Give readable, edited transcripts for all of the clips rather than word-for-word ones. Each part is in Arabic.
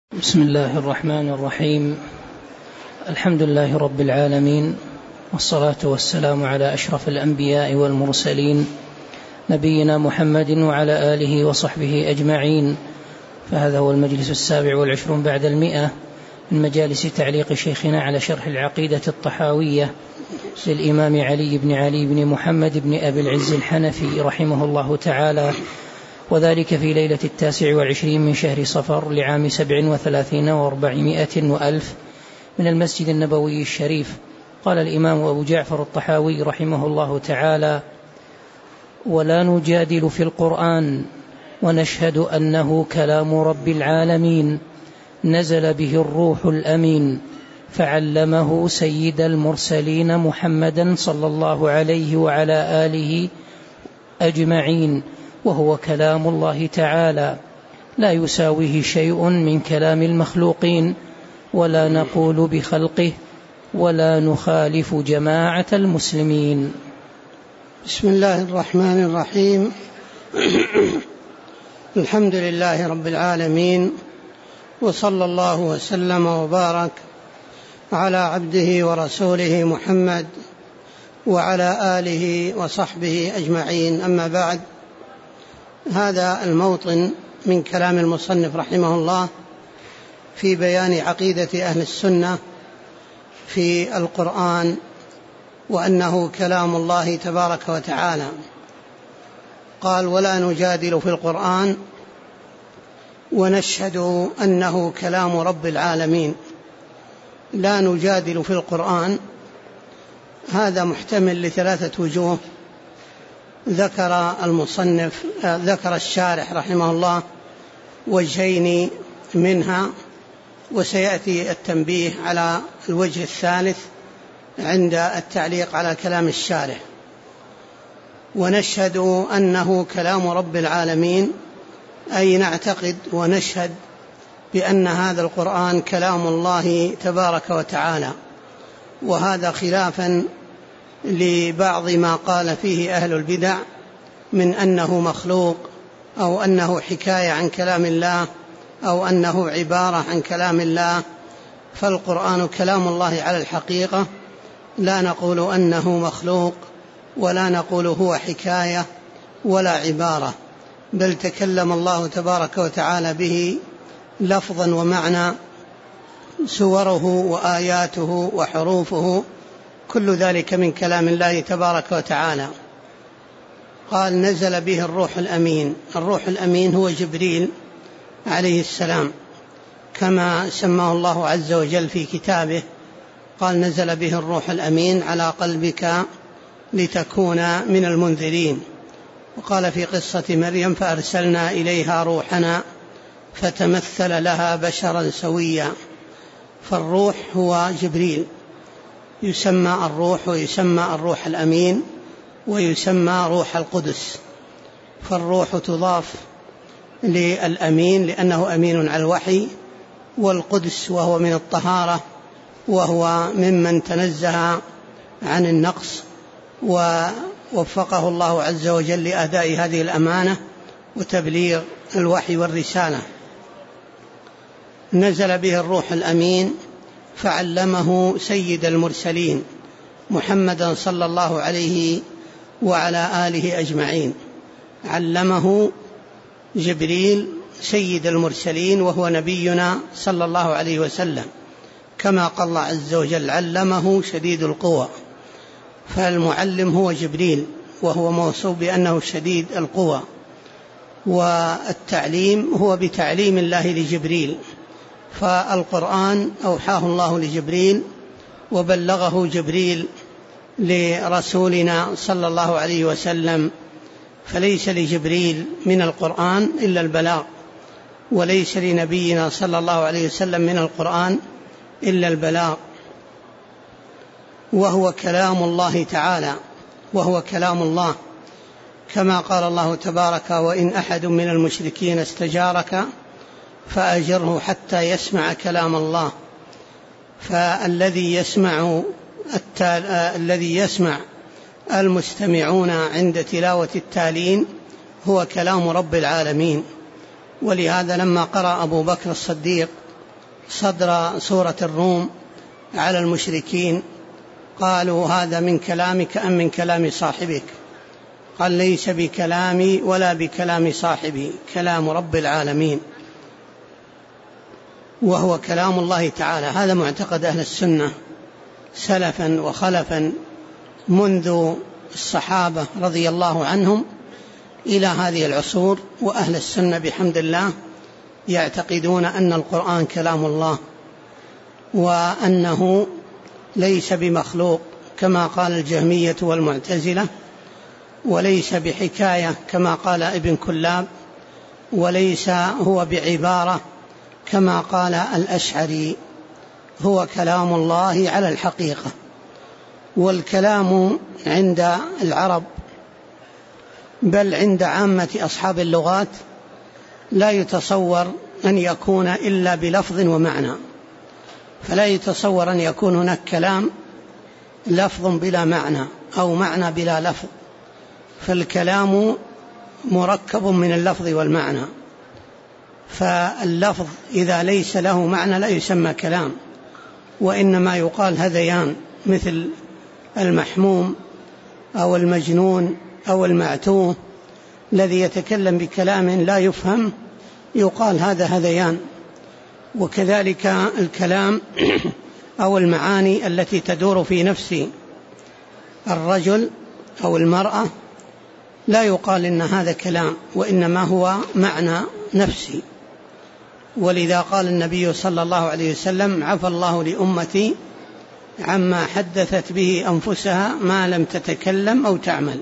بسم الله الرحمن الرحيم. الحمد لله رب العالمين، والصلاة والسلام على أشرف الأنبياء والمرسلين نبينا محمد وعلى آله وصحبه أجمعين. فهذا هو المجلس 27 بعد 100 من مجالس تعليق شيخنا على شرح العقيدة الطحاوية للإمام علي بن محمد بن أبي العز الحنفي رحمه الله تعالى، وذلك في ليلة 29 من شهر صفر لعام 37 و400 وألف من المسجد النبوي الشريف. قال الإمام أبو جعفر الطحاوي رحمه الله تعالى: ولا نجادل في القرآن، ونشهد أنه كلام رب العالمين، نزل به الروح الأمين، فعلمه سيد المرسلين محمدا صلى الله عليه وعلى آله أجمعين، وهو كلام الله تعالى، لا يساويه شيء من كلام المخلوقين، ولا نقول بخلقه، ولا نخالف جماعة المسلمين. بسم الله الرحمن الرحيم. الحمد لله رب العالمين، وصلى الله وسلم وبارك على عبده ورسوله محمد وعلى آله وصحبه أجمعين. أما بعد، هذا الموطن من كلام المصنف رحمه الله في بيان عقيدة أهل السنة في القرآن، وأنه كلام الله تبارك وتعالى. قال: ولا نجادل في القرآن، ونشهد أنه كلام رب العالمين. لا نجادل في القرآن، هذا محتمل لثلاثة وجوه. ذكر الشارح رحمه الله وجهين منها، وسيأتي التنبيه على الوجه الثالث عند التعليق على كلام الشارح. ونشهد أنه كلام رب العالمين، أي نعتقد ونشهد بأن هذا القرآن كلام الله تبارك وتعالى، وهذا خلافا لبعض ما قال فيه أهل البدع من أنه مخلوق، أو أنه حكاية عن كلام الله، أو أنه عبارة عن كلام الله. فالقرآن كلام الله على الحقيقة، لا نقول أنه مخلوق، ولا نقول هو حكاية ولا عبارة، بل تكلم الله تبارك وتعالى به لفظا ومعنى، سوره وآياته وحروفه كل ذلك من كلام الله تبارك وتعالى. قال: نزل به الروح الأمين. الروح الأمين هو جبريل عليه السلام، كما سماه الله عز وجل في كتابه. قال: نزل به الروح الأمين على قلبك لتكون من المنذرين. وقال في قصة مريم: فأرسلنا إليها روحنا فتمثل لها بشرا سويا. فالروح هو جبريل، يسمى الروح، ويسمى الروح الأمين، ويسمى روح القدس. فالروح تضاف للأمين لأنه أمين على الوحي، والقدس وهو من الطهارة، وهو ممن تنزه عن النقص، ووفقه الله عز وجل لأداء هذه الأمانة وتبليغ الوحي والرسالة. نزل به الروح الأمين، فعلمه سيد المرسلين محمدا صلى الله عليه وعلى آله أجمعين. علمه جبريل سيد المرسلين، وهو نبينا صلى الله عليه وسلم، كما قال الله عز وجل: علمه شديد القوى. فالمعلم هو جبريل، وهو موصوف بأنه شديد القوى. والتعليم هو بتعليم الله لجبريل. فالقرآن أوحاه الله لجبريل، وبلغه جبريل لرسولنا صلى الله عليه وسلم. فليس لجبريل من القرآن إلا البلاغ، وليس لنبينا صلى الله عليه وسلم من القرآن إلا البلاغ. وهو كلام الله تعالى، وهو كلام الله، كما قال الله تبارك: وإن أحد من المشركين استجارك فأجره حتى يسمع كلام الله. فالذي يسمع المستمعون عند تلاوة التالين هو كلام رب العالمين. ولهذا لما قرأ أبو بكر الصديق صدر سورة الروم على المشركين قالوا هذا من كلامك أم من كلام صاحبك؟ قال ليس بكلامي ولا بكلام صاحبي، كلام رب العالمين وهو كلام الله تعالى. هذا معتقد أهل السنة سلفا وخلفا منذ الصحابة رضي الله عنهم إلى هذه العصور، وأهل السنة بحمد الله يعتقدون أن القرآن كلام الله وأنه ليس بمخلوق كما قال الجهمية والمعتزلة، وليس بحكاية كما قال ابن كلاب، وليس هو بعبارة كما قال الأشعري، هو كلام الله على الحقيقة. والكلام عند العرب بل عند عامة أصحاب اللغات لا يتصور أن يكون إلا بلفظ ومعنى، فلا يتصور أن يكون هناك كلام لفظ بلا معنى أو معنى بلا لفظ، فالكلام مركب من اللفظ والمعنى، فاللفظ إذا ليس له معنى لا يسمى كلام، وإنما يقال هذيان، مثل المحموم أو المجنون أو المعتوه الذي يتكلم بكلام لا يفهم يقال هذا هذيان. وكذلك الكلام أو المعاني التي تدور في نفس الرجل أو المرأة لا يقال إن هذا كلام، وإنما هو معنى نفسي. ولذا قال النبي صلى الله عليه وسلم: عفى الله لأمتي عما حدثت به أنفسها ما لم تتكلم أو تعمل،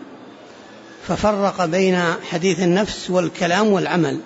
ففرق بين حديث النفس والكلام والعمل.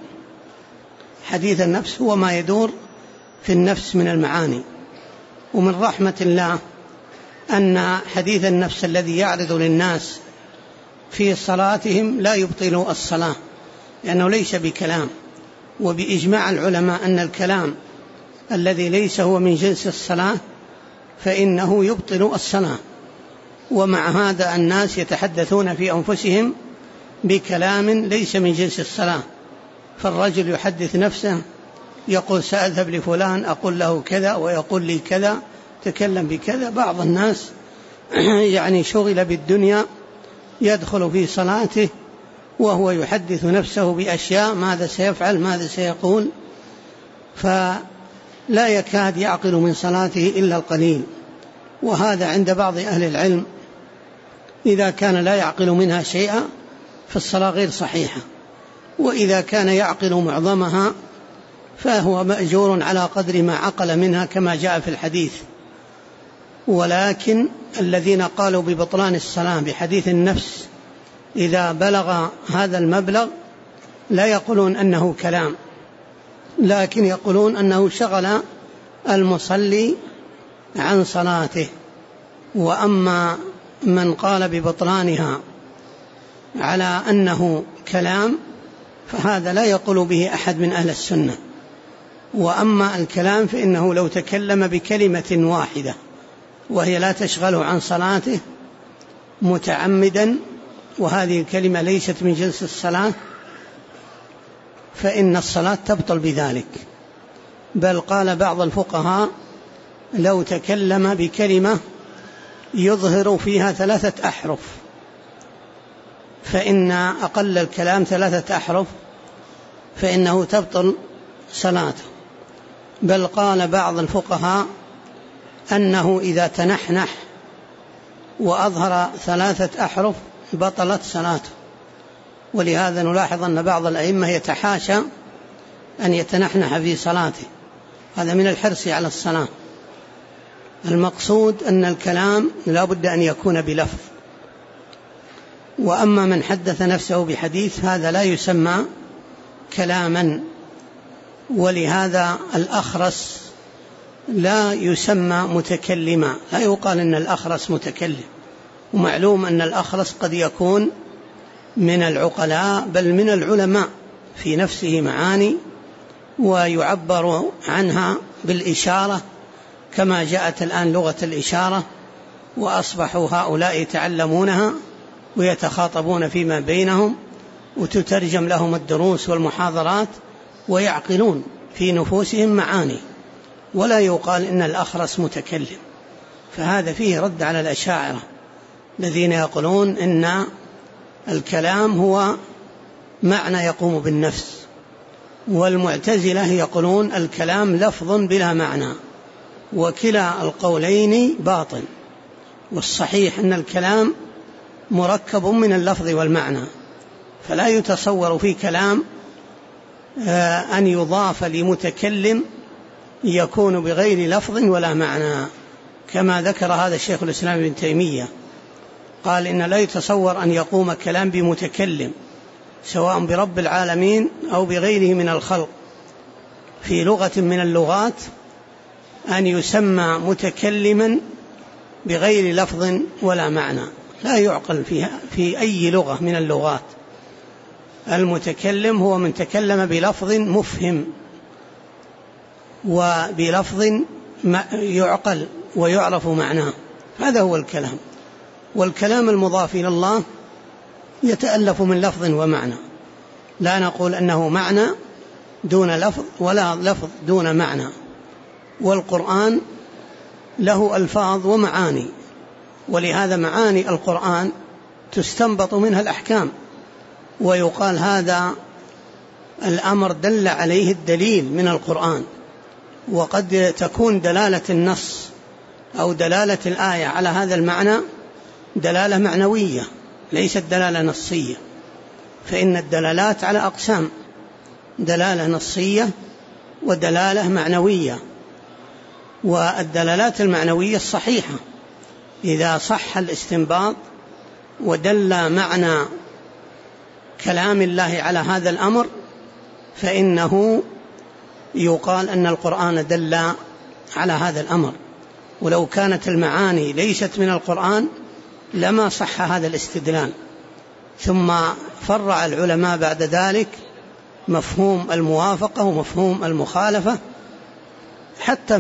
حديث النفس هو ما يدور في النفس من المعاني، ومن رحمة الله أن حديث النفس الذي يعرض للناس في صلاتهم لا يبطل الصلاة، لأنه ليس بكلام. وبإجماع العلماء أن الكلام الذي ليس هو من جنس الصلاة فإنه يبطل الصلاة. ومع هذا الناس يتحدثون في أنفسهم بكلام ليس من جنس الصلاة، فالرجل يحدث نفسه يقول سأذهب لفلان أقول له كذا ويقول لي كذا، تكلم بكذا. بعض الناس يعني شغل بالدنيا يدخل في صلاته وهو يحدث نفسه بأشياء ماذا سيفعل ماذا سيقول، فلا يكاد يعقل من صلاته إلا القليل. وهذا عند بعض أهل العلم إذا كان لا يعقل منها شيئا فالصلاة غير صحيحة، وإذا كان يعقل معظمها فهو مأجور على قدر ما عقل منها كما جاء في الحديث. ولكن الذين قالوا ببطلان الصلاة بحديث النفس إذا بلغ هذا المبلغ لا يقولون أنه كلام، لكن يقولون أنه شغل المصلي عن صلاته. وأما من قال ببطلانها على أنه كلام فهذا لا يقول به أحد من أهل السنة. وأما الكلام فإنه لو تكلم بكلمة واحدة وهي لا تشغله عن صلاته متعمدا، وهذه الكلمة ليست من جنس الصلاة، فإن الصلاة تبطل بذلك. بل قال بعض الفقهاء لو تكلم بكلمة يظهر فيها 3 أحرف، فإن أقل الكلام 3 أحرف فإنه تبطل صلاته. بل قال بعض الفقهاء أنه إذا تنحنح وأظهر 3 أحرف بطلت صلاته. ولهذا نلاحظ أن بعض الأئمة يتحاشى أن يتنحنح في صلاته، هذا من الحرص على الصلاة. المقصود أن الكلام لا بد أن يكون بلفظ. وأما من حدث نفسه بحديث هذا لا يسمى كلاما. ولهذا الأخرس لا يسمى متكلما، لا يقال أن الأخرس متكلم، ومعلوم أن الأخرس قد يكون من العقلاء بل من العلماء في نفسه معاني ويعبر عنها بالإشارة كما جاءت الآن لغة الإشارة، وأصبحوا هؤلاء يتعلمونها ويتخاطبون فيما بينهم وتترجم لهم الدروس والمحاضرات ويعقلون في نفوسهم معاني. ولا يقال إن الأخرس متكلم، فهذا فيه رد على الأشاعرة الذين يقولون إن الكلام هو معنى يقوم بالنفس، والمعتزلة يقولون الكلام لفظ بلا معنى، وكلا القولين باطل. والصحيح أن الكلام مركب من اللفظ والمعنى، فلا يتصور في كلام أن يضاف لمتكلم يكون بغير لفظ ولا معنى، كما ذكر هذا الشيخ الإسلام ابن تيمية، قال إن لا يتصور أن يقوم كلام بمتكلم سواء برب العالمين أو بغيره من الخلق في لغة من اللغات أن يسمى متكلما بغير لفظ ولا معنى، لا يعقل في أي لغة من اللغات. المتكلم هو من تكلم بلفظ مفهم وبلفظ يعقل ويعرف معناه، هذا هو الكلام. والكلام المضاف إلى الله يتألف من لفظ ومعنى، لا نقول أنه معنى دون لفظ ولا لفظ دون معنى. والقرآن له ألفاظ ومعاني، ولهذا معاني القرآن تستنبط منها الأحكام، ويقال هذا الأمر دل عليه الدليل من القرآن. وقد تكون دلالة النص أو دلالة الآية على هذا المعنى دلالة معنوية ليست دلالة نصية، فإن الدلالات على أقسام: دلالة نصية ودلالة معنوية. والدلالات المعنوية الصحيحة إذا صح الاستنباط ودل معنى كلام الله على هذا الأمر فإنه يقال أن القرآن دل على هذا الأمر. ولو كانت المعاني ليست من القرآن لما صح هذا الاستدلال. ثم فرع العلماء بعد ذلك مفهوم الموافقة ومفهوم المخالفة حتى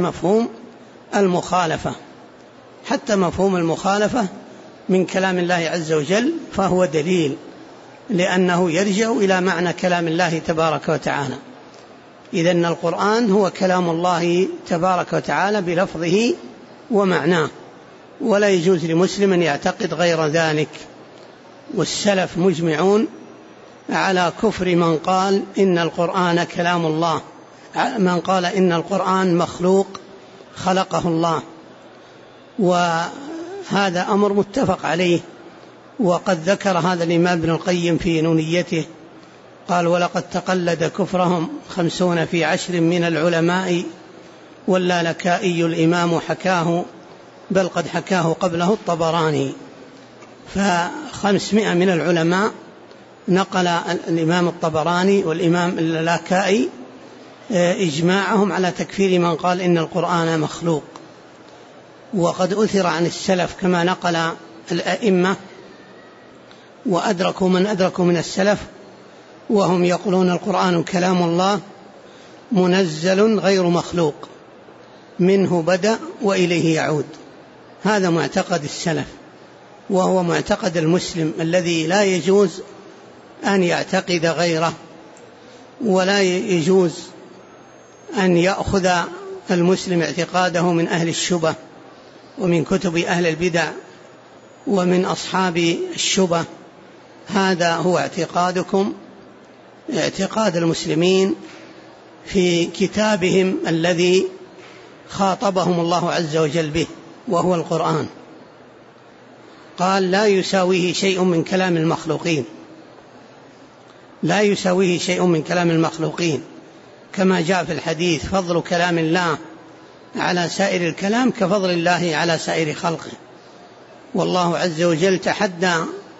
مفهوم المخالفة من كلام الله عز وجل فهو دليل، لأنه يرجع إلى معنى كلام الله تبارك وتعالى. إذن القرآن هو كلام الله تبارك وتعالى بلفظه ومعناه، ولا يجوز لمسلم أن يعتقد غير ذلك. والسلف مجمعون على كفر من قال إن القرآن كلام الله، من قال إن القرآن مخلوق خلقه الله، وهذا أمر متفق عليه. وقد ذكر هذا الإمام ابن القيم في نونيته قال: ولقد تقلد كفرهم 50 في 10 من العلماء، واللالكائي الإمام حكاه، بل قد حكاه قبله الطبراني. 500 من العلماء نقل الإمام الطبراني والإمام اللالكائي إجماعهم على تكفير من قال إن القرآن مخلوق. وقد أثر عن السلف كما نقل الأئمة وأدركوا من أدركوا من السلف وهم يقولون القرآن كلام الله منزل غير مخلوق، منه بدأ وإليه يعود. هذا معتقد السلف، وهو معتقد المسلم الذي لا يجوز أن يعتقد غيره، ولا يجوز أن يأخذ المسلم اعتقاده من أهل الشبه ومن كتب أهل البدع ومن أصحاب الشبه. هذا هو اعتقادكم، اعتقاد المسلمين في كتابهم الذي خاطبهم الله عز وجل به، وهو القرآن. قال: لا يساويه شيء من كلام المخلوقين، لا يساويه شيء من كلام المخلوقين، كما جاء في الحديث: فضل كلام الله على سائر الكلام كفضل الله على سائر خلقه. والله عز وجل تحدى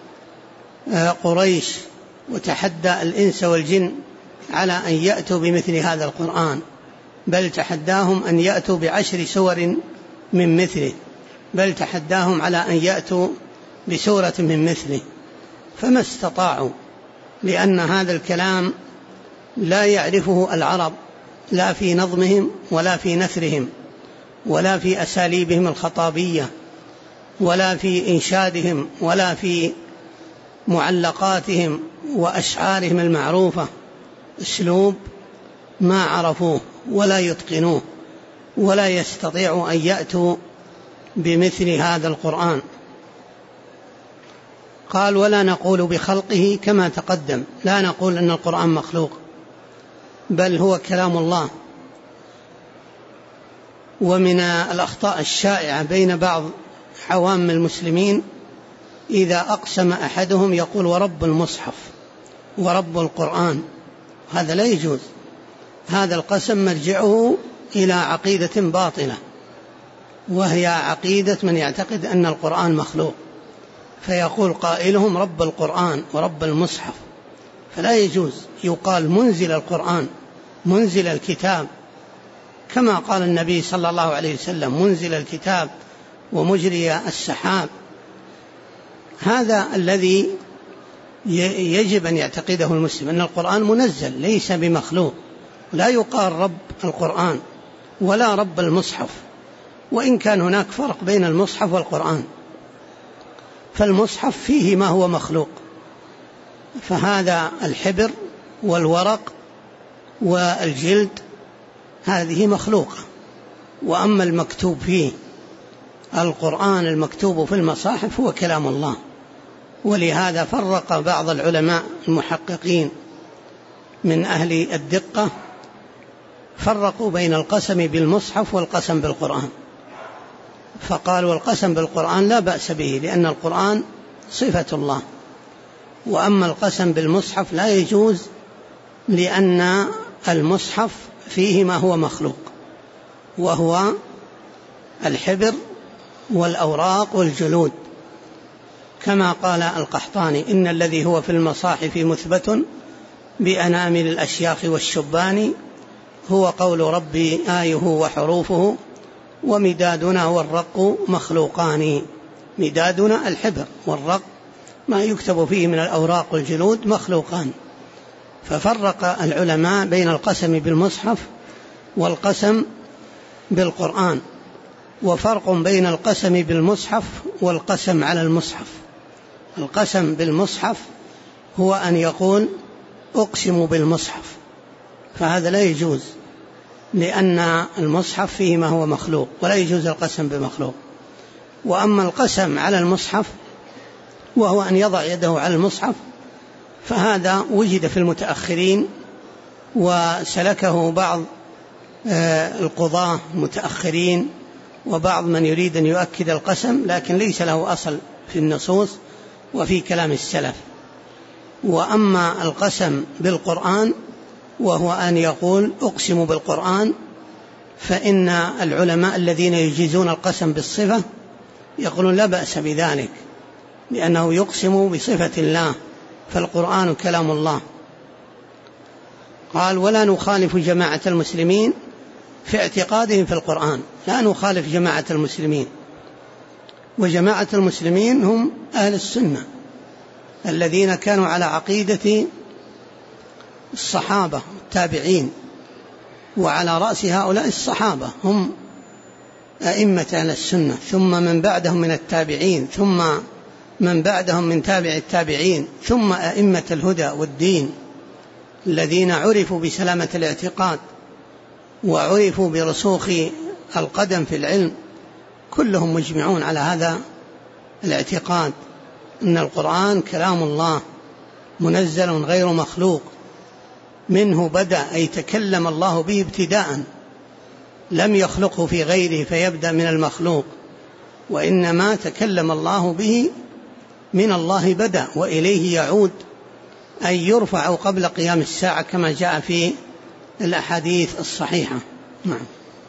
قريش وتحدى الإنس والجن على أن يأتوا بمثل هذا القرآن، بل تحداهم أن يأتوا ب10 سور من مثله، بل تحداهم على أن يأتوا بسورة من مثله، فما استطاعوا، لأن هذا الكلام لا يعرفه العرب، لا في نظمهم ولا في نثرهم ولا في أساليبهم الخطابية ولا في إنشادهم ولا في معلقاتهم وأشعارهم المعروفة، أسلوب ما عرفوه ولا يتقنوه. ولا يستطيع أن يأتوا بمثل هذا القرآن. قال ولا نقول بخلقه كما تقدم، لا نقول أن القرآن مخلوق، بل هو كلام الله. ومن الأخطاء الشائعة بين بعض عوام المسلمين إذا أقسم أحدهم يقول ورب المصحف ورب القرآن، هذا لا يجوز. هذا القسم مرجعه إلى عقيدة باطلة، وهي عقيدة من يعتقد أن القرآن مخلوق، فيقول قائلهم رب القرآن ورب المصحف، فلا يجوز. يقال منزل القرآن، منزل الكتاب، كما قال النبي صلى الله عليه وسلم منزل الكتاب ومجري السحاب. هذا الذي يجب أن يعتقده المسلم، أن القرآن منزل ليس بمخلوق. لا يقال رب القرآن ولا رب المصحف، وإن كان هناك فرق بين المصحف والقرآن، فالمصحف فيه ما هو مخلوق، فهذا الحبر والورق والجلد هذه مخلوقة، وأما المكتوب فيه القرآن المكتوب في المصاحف هو كلام الله. ولهذا فرق بعض العلماء المحققين من أهل الدقة، فرقوا بين القسم بالمصحف والقسم بالقرآن، فقالوا القسم بالقرآن لا بأس به لأن القرآن صفة الله، وأما القسم بالمصحف لا يجوز لأن المصحف فيه ما هو مخلوق، وهو الحبر والأوراق والجلود، كما قال القحطاني إن الذي هو في المصاحف مثبت بأنامل الأشياخ والشبان هو قول ربي آيه وحروفه ومدادنا والرق مخلوقان. مدادنا الحبر، والرق ما يكتب فيه من الأوراق والجلود مخلوقان. ففرق العلماء بين القسم بالمصحف والقسم بالقرآن، وفرق بين القسم بالمصحف والقسم على المصحف. القسم بالمصحف هو أن يقول أقسم بالمصحف، فهذا لا يجوز لأن المصحف فيه ما هو مخلوق، ولا يجوز القسم بمخلوق. وأما القسم على المصحف وهو أن يضع يده على المصحف، فهذا وجد في المتأخرين وسلكه بعض القضاة المتأخرين وبعض من يريد أن يؤكد القسم، لكن ليس له أصل في النصوص وفي كلام السلف. وأما القسم بالقرآن وهو أن يقول أقسم بالقرآن، فإن العلماء الذين يجيزون القسم بالصفة يقولون لا بأس بذلك، لأنه يقسم بصفة الله، فالقرآن كلام الله. قال ولا نخالف جماعة المسلمين في اعتقادهم في القرآن، لا نخالف جماعة المسلمين، وجماعة المسلمين هم أهل السنة الذين كانوا على عقيدة الصحابة التابعين، وعلى رأس هؤلاء الصحابة هم أئمة أهل السنة، ثم من بعدهم من التابعين، ثم من بعدهم من تابع التابعين، ثم أئمة الهدى والدين الذين عرفوا بسلامة الاعتقاد وعرفوا برسوخ القدم في العلم، كلهم مجمعون على هذا الاعتقاد أن القرآن كلام الله منزل غير مخلوق، منه بدأ أي تكلم الله به ابتداء، لم يخلقه في غيره فيبدأ من المخلوق، وإنما تكلم الله به من الله بدأ وإليه يعود، أي يرفع قبل قيام الساعة كما جاء في الأحاديث الصحيحة. نعم.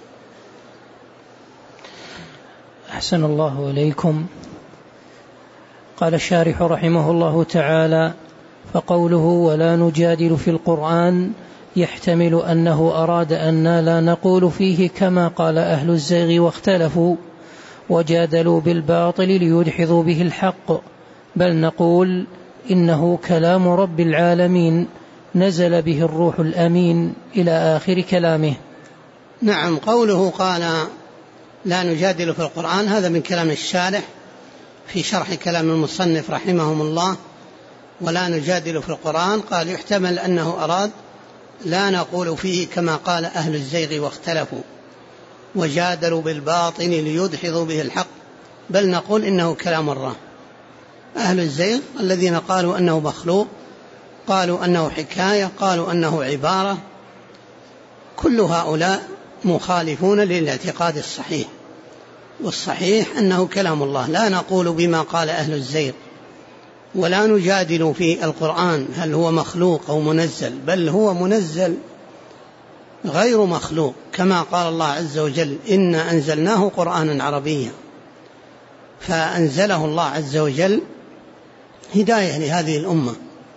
أحسن الله إليكم. قال الشارح رحمه الله تعالى: فقوله ولا نجادل في القرآن يحتمل أنه أراد أن لا نقول فيه كما قال أهل الزيغ واختلفوا وجادلوا بالباطل ليدحضوا به الحق، بل نقول إنه كلام رب العالمين نزل به الروح الأمين إلى آخر كلامه. نعم. قوله قال لا نجادل في القرآن هذا من كلام الشارح في شرح كلام المصنف رحمهم الله. ولا نجادل في القرآن قال يحتمل أنه أراد لا نقول فيه كما قال أهل الزيغ واختلفوا، وجادلوا بالباطل ليدحضوا به الحق، بل نقول إنه كلام الله. أهل الزيغ الذين قالوا أنه مخلوق، قالوا أنه حكاية، قالوا أنه عبارة، كل هؤلاء مخالفون للاعتقاد الصحيح، والصحيح أنه كلام الله. لا نقول بما قال أهل الزيغ، ولا نجادل في القرآن هل هو مخلوق أو منزل، بل هو منزل غير مخلوق، كما قال الله عز وجل: إنا أنزلناه قرآنا عربيا. فأنزله الله عز وجل هداية لهذه الأمة،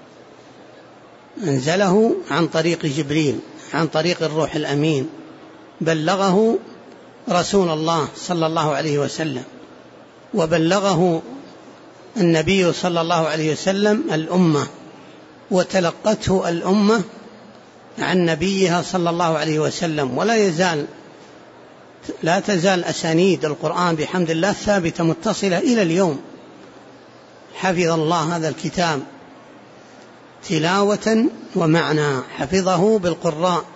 أنزله عن طريق جبريل، عن طريق الروح الأمين، بلغه رسول الله صلى الله عليه وسلم، وبلغه النبي صلى الله عليه وسلم الأمة، وتلقته الأمة عن نبيها صلى الله عليه وسلم. لا تزال أسانيد القرآن بحمد الله ثابتة متصلة إلى اليوم. حفظ الله هذا الكتاب تلاوة ومعنى، حفظه بالقراء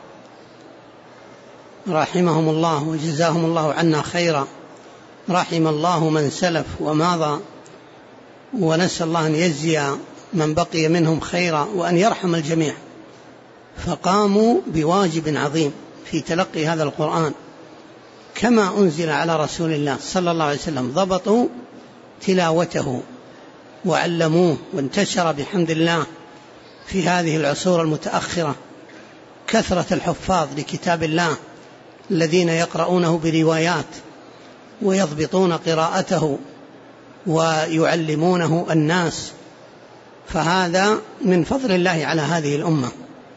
رحمهم الله وجزاهم الله عنا خيرا، رحم الله من سلف وماضى، ونسأل الله أن يجزي من بقي منهم خيرا، وأن يرحم الجميع. فقاموا بواجب عظيم في تلقي هذا القرآن كما أنزل على رسول الله صلى الله عليه وسلم، ضبطوا تلاوته وعلموه، وانتشر بحمد الله في هذه العصور المتأخرة كثرة الحفاظ لكتاب الله الذين يقرؤونه بروايات ويضبطون قراءته ويعلمونه الناس، فهذا من فضل الله على هذه الأمة.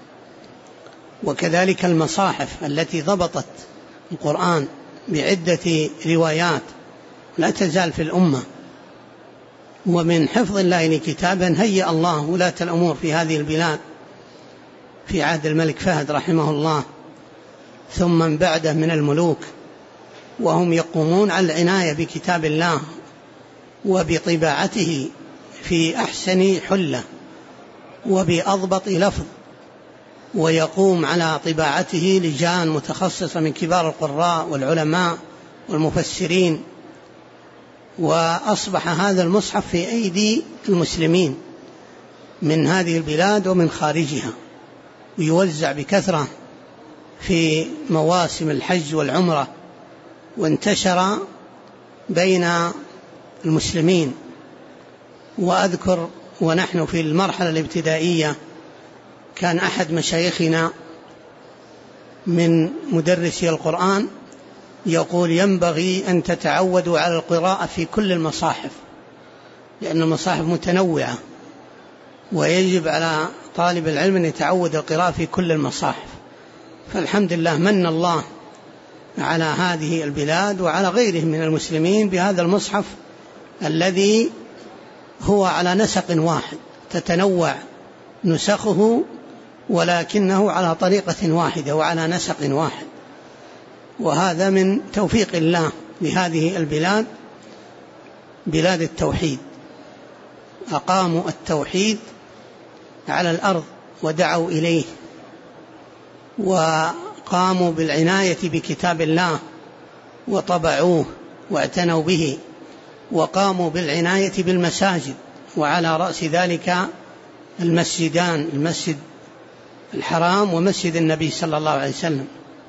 وكذلك المصاحف التي ضبطت القرآن بعدة روايات لا تزال في الأمة. ومن حفظ الله لكتابا هيأ الله ولاة الأمور في هذه البلاد في عهد الملك فهد رحمه الله، ثم من بعده من الملوك، وهم يقومون على العناية بكتاب الله وبطباعته في أحسن حلة وبأضبط لفظ، ويقوم على طباعته لجان متخصصة من كبار القراء والعلماء والمفسرين. وأصبح هذا المصحف في أيدي المسلمين من هذه البلاد ومن خارجها، ويوزع بكثرة في مواسم الحج والعمرة، وانتشر بين المسلمين. وأذكر ونحن في المرحلة الابتدائية كان أحد مشايخنا من مدرسي القرآن يقول: ينبغي أن تتعودوا على القراءة في كل المصاحف، لأن المصاحف متنوعة، ويجب على طالب العلم أن يتعود القراءة في كل المصاحف. فالحمد لله من الله على هذه البلاد وعلى غيرهم من المسلمين بهذا المصحف الذي هو على نسق واحد، تتنوع نسخه ولكنه على طريقة واحدة وعلى نسق واحد. وهذا من توفيق الله لهذه البلاد، بلاد التوحيد، أقاموا التوحيد على الأرض ودعوا إليه، وقاموا بالعناية بكتاب الله وطبعوه واعتنوا به، وقاموا بالعناية بالمساجد، وعلى رأس ذلك المسجدان، المسجد الحرام ومسجد النبي صلى الله عليه وسلم.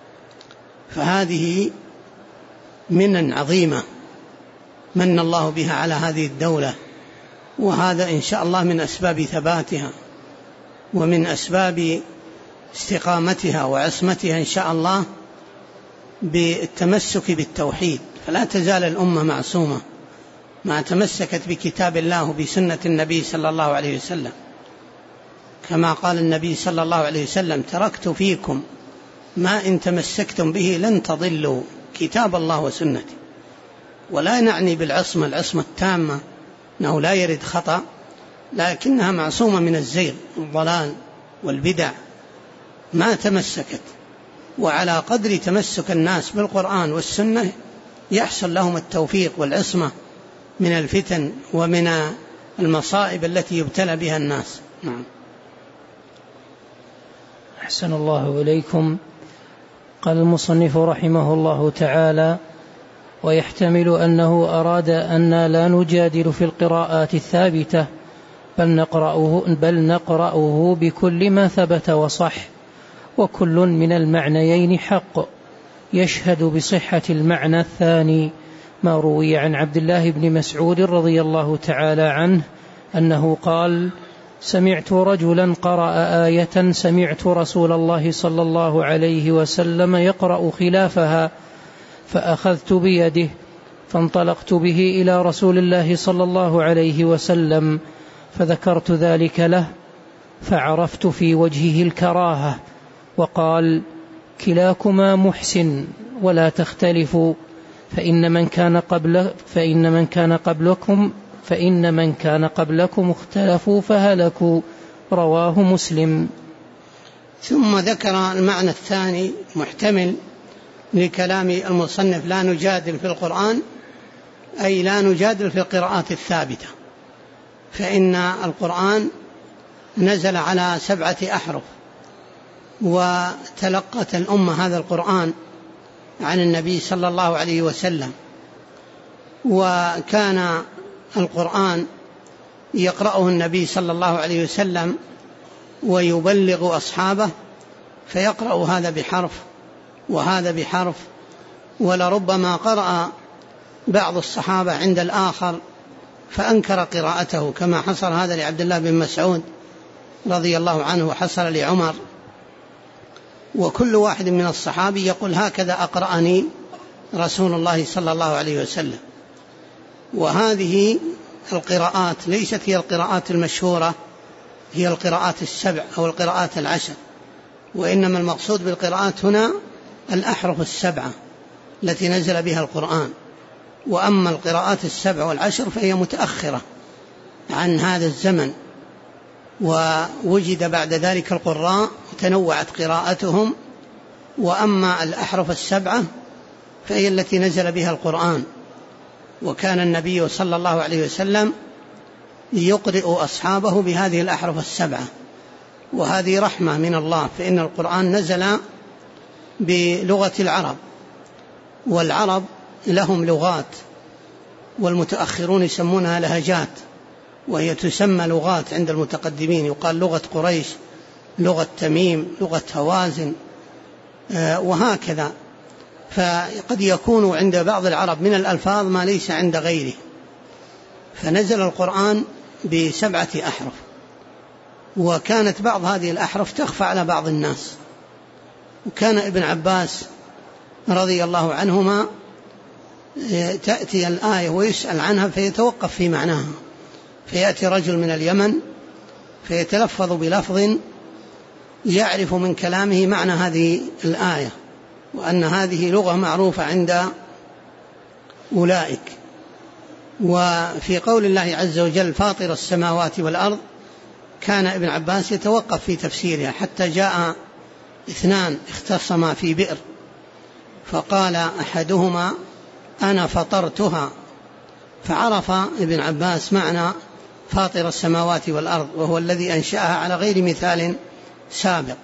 فهذه منن عظيمة من الله بها على هذه الدولة، وهذا إن شاء الله من أسباب ثباتها ومن أسباب استقامتها وعصمتها إن شاء الله بالتمسك بالتوحيد. فلا تزال الأمة معصومة ما تمسكت بكتاب الله وبسنة النبي صلى الله عليه وسلم، كما قال النبي صلى الله عليه وسلم: تركت فيكم ما إن تمسكتم به لن تضلوا، كتاب الله وسنتي. ولا نعني بالعصمة العصمة التامة أنه لا يرد خطأ، لكنها معصومة من الزيغ والضلال والبدع ما تمسكت. وعلى قدر تمسك الناس بالقرآن والسنة يحصل لهم التوفيق والعصمة من الفتن ومن المصائب التي يبتلى بها الناس. نعم. أحسن الله إليكم. قال المصنف رحمه الله تعالى: ويحتمل أنه أراد أن لا نجادل في القراءات الثابتة بل نقرأه بكل ما ثبت وصح، وكل من المعنيين حق، يشهد بصحة المعنى الثاني ما روي عن عبد الله بن مسعود رضي الله تعالى عنه أنه قال: سمعت رجلا قرأ آية سمعت رسول الله صلى الله عليه وسلم يقرأ خلافها، فأخذت بيده فانطلقت به إلى رسول الله صلى الله عليه وسلم فذكرت ذلك له، فعرفت في وجهه الكراهة، وقال: كلاكما محسن ولا تختلفوا، فإن من كان قبلكم اختلفوا فهلكوا. رواه مسلم. ثم ذكر المعنى الثاني محتمل لكلام المصنف: لا نجادل في القرآن، أي لا نجادل في القراءات الثابتة، فإن القرآن نزل على 7 أحرف، وتلقت الأمة هذا القرآن عن النبي صلى الله عليه وسلم، وكان القرآن يقرأه النبي صلى الله عليه وسلم ويبلغ أصحابه، فيقرأ هذا بحرف وهذا بحرف، ولربما قرأ بعض الصحابة عند الآخر فأنكر قراءته، كما حصل هذا لعبد الله بن مسعود رضي الله عنه وحصل لعمر. وكل واحد من الصحابي يقول: هكذا أقرأني رسول الله صلى الله عليه وسلم. وهذه القراءات ليست هي القراءات المشهورة، هي القراءات 7 أو القراءات 10، وإنما المقصود بالقراءات هنا الأحرف 7 التي نزل بها القرآن. وأما القراءات 7 و10 فهي متأخرة عن هذا الزمن، ووجد بعد ذلك القراء تنوعت قراءتهم. وأما الأحرف 7 فهي التي نزل بها القرآن، وكان النبي صلى الله عليه وسلم يقرئ أصحابه بهذه الأحرف 7، وهذه رحمة من الله، فإن القرآن نزل بلغة العرب، والعرب لهم لغات، والمتأخرون يسمونها لهجات، وهي تسمى لغات عند المتقدمين، يقال لغة قريش، لغة تميم، لغة هوازن، وهكذا. فقد يكون عند بعض العرب من الألفاظ ما ليس عند غيره. فنزل القرآن ب7 أحرف، وكانت بعض هذه الأحرف تخفى على بعض الناس. وكان ابن عباس رضي الله عنهما تأتي الآية ويسأل عنها فيتوقف في معناها، فيأتي رجل من اليمن فيتلفظ بلفظ يعرف من كلامه معنى هذه الآية، وأن هذه لغة معروفة عند أولئك. وفي قول الله عز وجل: فاطر السماوات والأرض، كان ابن عباس يتوقف في تفسيرها، حتى جاء 2 اختصما في بئر، فقال أحدهما: أنا فطرتها، فعرف ابن عباس معنى فاطر السماوات والأرض، وهو الذي أنشأها على غير مثال سابق.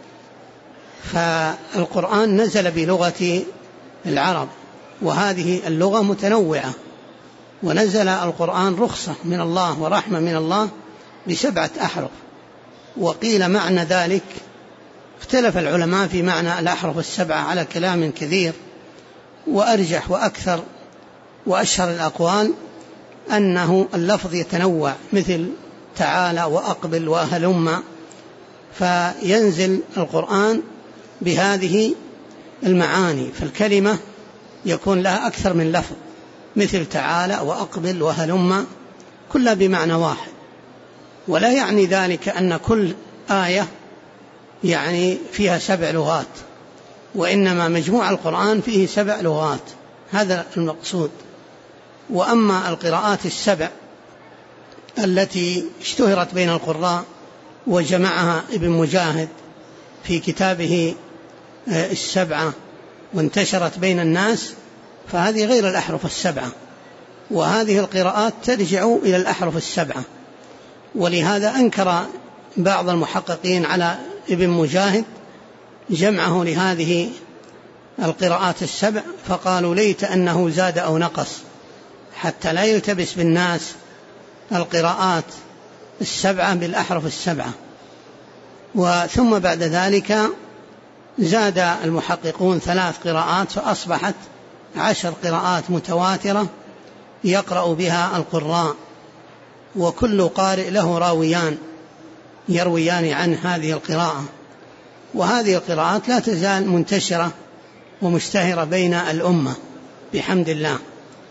فالقرآن نزل بلغة العرب، وهذه اللغة متنوعة، ونزل القرآن رخصة من الله ورحمة من الله ب7 أحرف. وقيل معنى ذلك، اختلف العلماء في معنى الأحرف 7 على كلام كثير، وأرجح وأكثر وأشهر الأقوال أنه اللفظ يتنوع، مثل تعالى وأقبل وهلم، فينزل القرآن بهذه المعاني، فالكلمة يكون لها أكثر من لفظ، مثل تعالى وأقبل وهلم، كلها بمعنى واحد. ولا يعني ذلك أن كل آية يعني فيها 7 لغات، وإنما مجموع القرآن فيه 7 لغات، هذا المقصود. وأما القراءات 7 التي اشتهرت بين القراء وجمعها ابن مجاهد في كتابه 7 وانتشرت بين الناس، فهذه غير الأحرف 7، وهذه القراءات ترجع إلى الأحرف 7. ولهذا أنكر بعض المحققين على ابن مجاهد جمعه لهذه القراءات السبع، فقالوا ليت أنه زاد أو نقص حتى لا يلتبس بالناس القراءات السبعة بالأحرف السبعة. وثم بعد ذلك زاد المحققون 3 قراءات فأصبحت 10 قراءات متواترة يقرأ بها القراء، وكل قارئ له راويان يرويان عن هذه القراءة. وهذه القراءات لا تزال منتشرة ومشتهرة بين الأمة بحمد الله.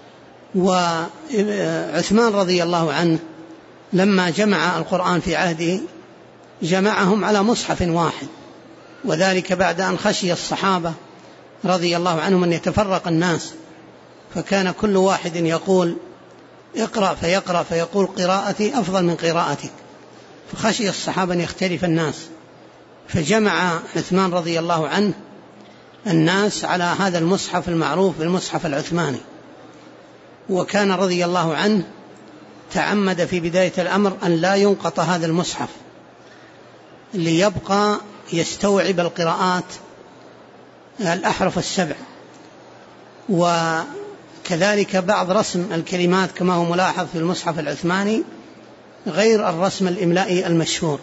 وعثمان رضي الله عنه لما جمع القرآن في عهده جمعهم على مصحف واحد، وذلك بعد أن خشي الصحابة رضي الله عنهم أن يتفرق الناس، فكان كل واحد يقول اقرأ فيقرأ فيقول قراءتي أفضل من قراءتك، فخشي الصحابة أن يختلف الناس، فجمع عثمان رضي الله عنه الناس على هذا المصحف المعروف بالمصحف العثماني. وكان رضي الله عنه تعمد في بداية الأمر أن لا ينقط هذا المصحف ليبقى يستوعب القراءات الأحرف السبع، وكذلك بعض رسم الكلمات كما هو ملاحظ في المصحف العثماني غير الرسم الإملائي المشهور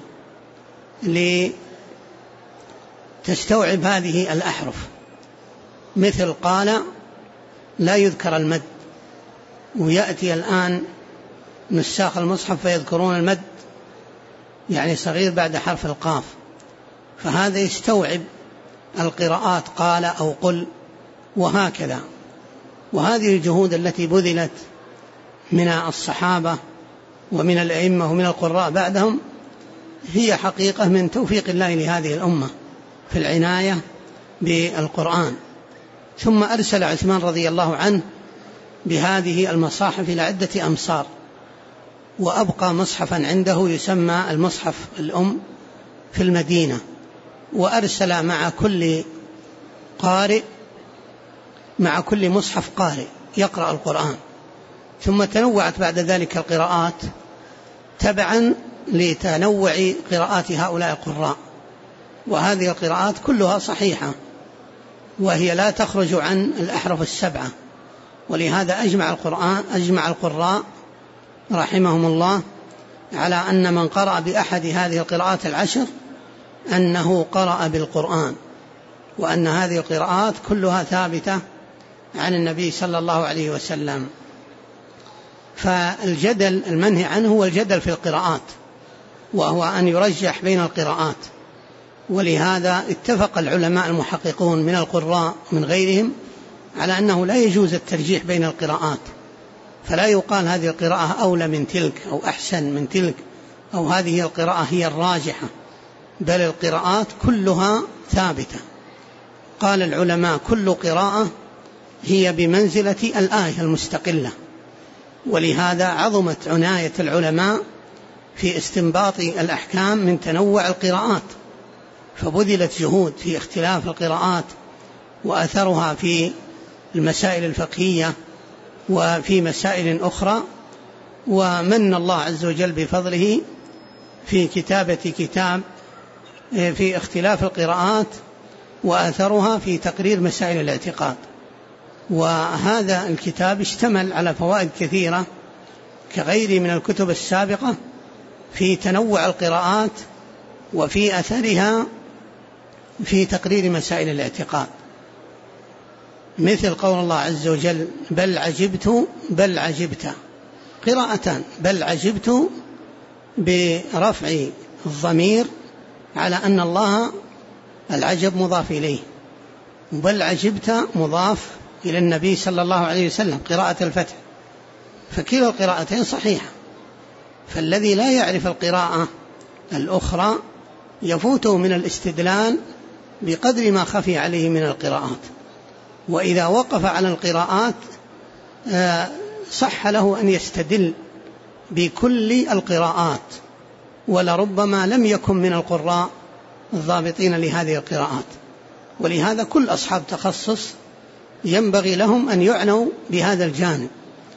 لتستوعب هذه الأحرف، مثل قال لا يذكر المد، ويأتي الآن نساخ المصحف فيذكرون المد يعني صغير بعد حرف القاف، فهذا يستوعب القراءات قال أو قل وهكذا. وهذه الجهود التي بذلت من الصحابة ومن الأئمة ومن القراء بعدهم هي حقيقة من توفيق الله لهذه الأمة في العناية بالقرآن. ثم أرسل عثمان رضي الله عنه بهذه المصاحف إلى عدة أمصار، وأبقى مصحفا عنده يسمى المصحف الأم في المدينة، وأرسل مع كل قارئ مع كل مصحف قارئ يقرأ القرآن. ثم تنوعت بعد ذلك القراءات تبعا لتنوع قراءات هؤلاء القراء، وهذه القراءات كلها صحيحة وهي لا تخرج عن الأحرف السبعة. ولهذا أجمع القراء رحمهم الله على أن من قرأ بأحد هذه القراءات 10 أنه قرأ بالقرآن، وأن هذه القراءات كلها ثابتة عن النبي صلى الله عليه وسلم. فالجدل المنهي عنه هو الجدل في القراءات، وهو أن يرجح بين القراءات. ولهذا اتفق العلماء المحققون من القراء ومن غيرهم على أنه لا يجوز الترجيح بين القراءات، فلا يقال هذه القراءة أولى من تلك أو أحسن من تلك أو هذه القراءة هي الراجحة، بل القراءات كلها ثابتة. قال العلماء كل قراءة هي بمنزلة الآية المستقلة، ولهذا عظمت عناية العلماء في استنباط الأحكام من تنوع القراءات، فبذلت جهود في اختلاف القراءات وأثرها في المسائل الفقهية وفي مسائل أخرى. ومن الله عز وجل بفضله في كتابة كتاب في اختلاف القراءات وأثرها في تقرير مسائل الاعتقاد. وهذا الكتاب اشتمل على فوائد كثيرة كغير من الكتب السابقة في تنوع القراءات وفي أثرها في تقرير مسائل الاعتقاد، مثل قول الله عز وجل بل عجبت قراءتان، بل عجبت برفع الضمير على أن الله العجب مضاف إليه، بل عجبت مضاف إلى النبي صلى الله عليه وسلم قراءة الفتح، فكلا القراءتين صحيحة. فالذي لا يعرف القراءة الأخرى يفوته من الاستدلال بقدر ما خفي عليه من القراءات، وإذا وقف على القراءات صح له أن يستدل بكل القراءات، ولربما لم يكن من القراء الضابطين لهذه القراءات. ولهذا كل أصحاب تخصص ينبغي لهم أن يعنوا بهذا الجانب،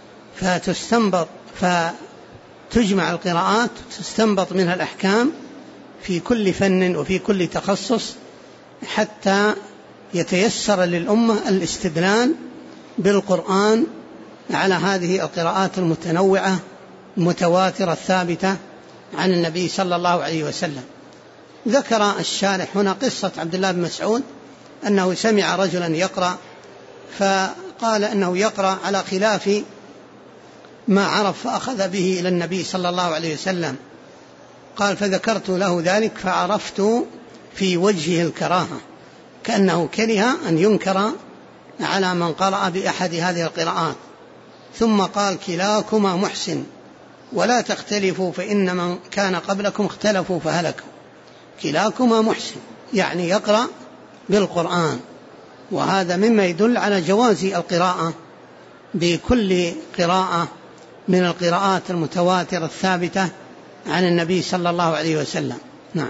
فتجمع القراءات تستنبط منها الأحكام في كل فن وفي كل تخصص، حتى يتيسر للأمة الاستدلال بالقرآن على هذه القراءات المتنوعة المتواترة الثابتة عن النبي صلى الله عليه وسلم. ذكر الشارح هنا قصة عبد الله بن مسعود أنه سمع رجلا يقرأ فقال أنه يقرأ على خلاف ما عرف فأخذ به إلى النبي صلى الله عليه وسلم. قال فذكرت له ذلك فعرفت في وجهه الكراهة، كأنه كره أن ينكر على من قرأ بأحد هذه القراءات. ثم قال كلاكما محسن ولا تختلفوا فإن من كان قبلكم اختلفوا فهلكوا. كلاكما محسن يعني يقرأ بالقرآن، وهذا مما يدل على جواز القراءة بكل قراءة من القراءات المتواترة الثابتة عن النبي صلى الله عليه وسلم. نعم.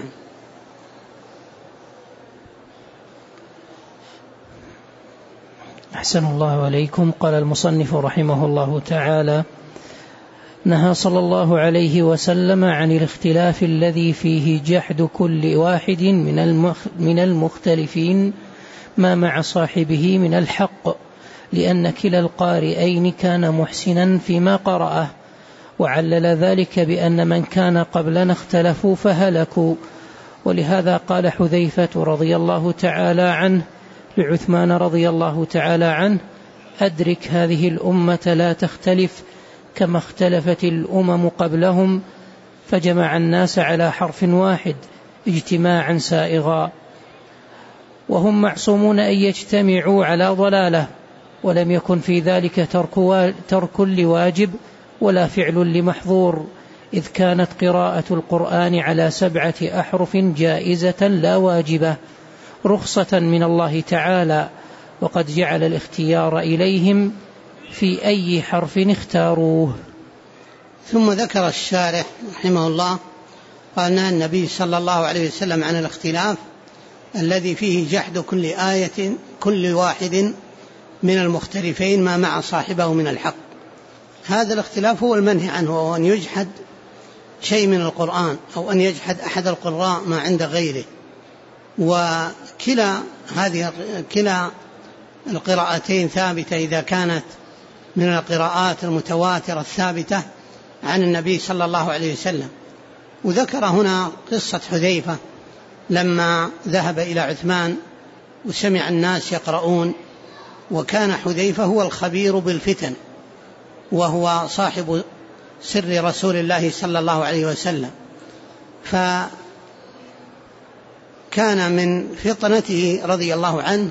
أحسن الله عليكم. قال المصنف رحمه الله تعالى: نهى صلى الله عليه وسلم عن الاختلاف الذي فيه جحد كل واحد من المختلفين ما مع صاحبه من الحق، لأن كلا القارئين كان محسنا فيما قرأه، وعلل ذلك بأن من كان قبلنا اختلفوا فهلكوا. ولهذا قال حذيفة رضي الله تعالى عنه لعثمان رضي الله تعالى عنه: أدرك هذه الأمة لا تختلف كما اختلفت الأمم قبلهم، فجمع الناس على حرف واحد اجتماعا سائغا، وهم معصومون أن يجتمعوا على ضلالة، ولم يكن في ذلك ترك لواجب ولا فعل لمحظور، إذ كانت قراءة القرآن على 7 أحرف جائزة لا واجبة رخصة من الله تعالى، وقد جعل الاختيار إليهم في أي حرف اختاروه. ثم ذكر الشارح رحمه الله قال: نهى النبي صلى الله عليه وسلم عن الاختلاف الذي فيه جحد كل واحد من المختلفين ما مع صاحبه من الحق. هذا الاختلاف هو المنهي عنه، وهو أن يجحد شيء من القرآن أو أن يجحد أحد القراء ما عند غيره. وكلا القراءتين ثابتة إذا كانت من القراءات المتواترة الثابتة عن النبي صلى الله عليه وسلم. وذكر هنا قصة حذيفة لما ذهب إلى عثمان وسمع الناس يقرؤون، وكان حذيفة هو الخبير بالفتن وهو صاحب سر رسول الله صلى الله عليه وسلم، فكان من فطنته رضي الله عنه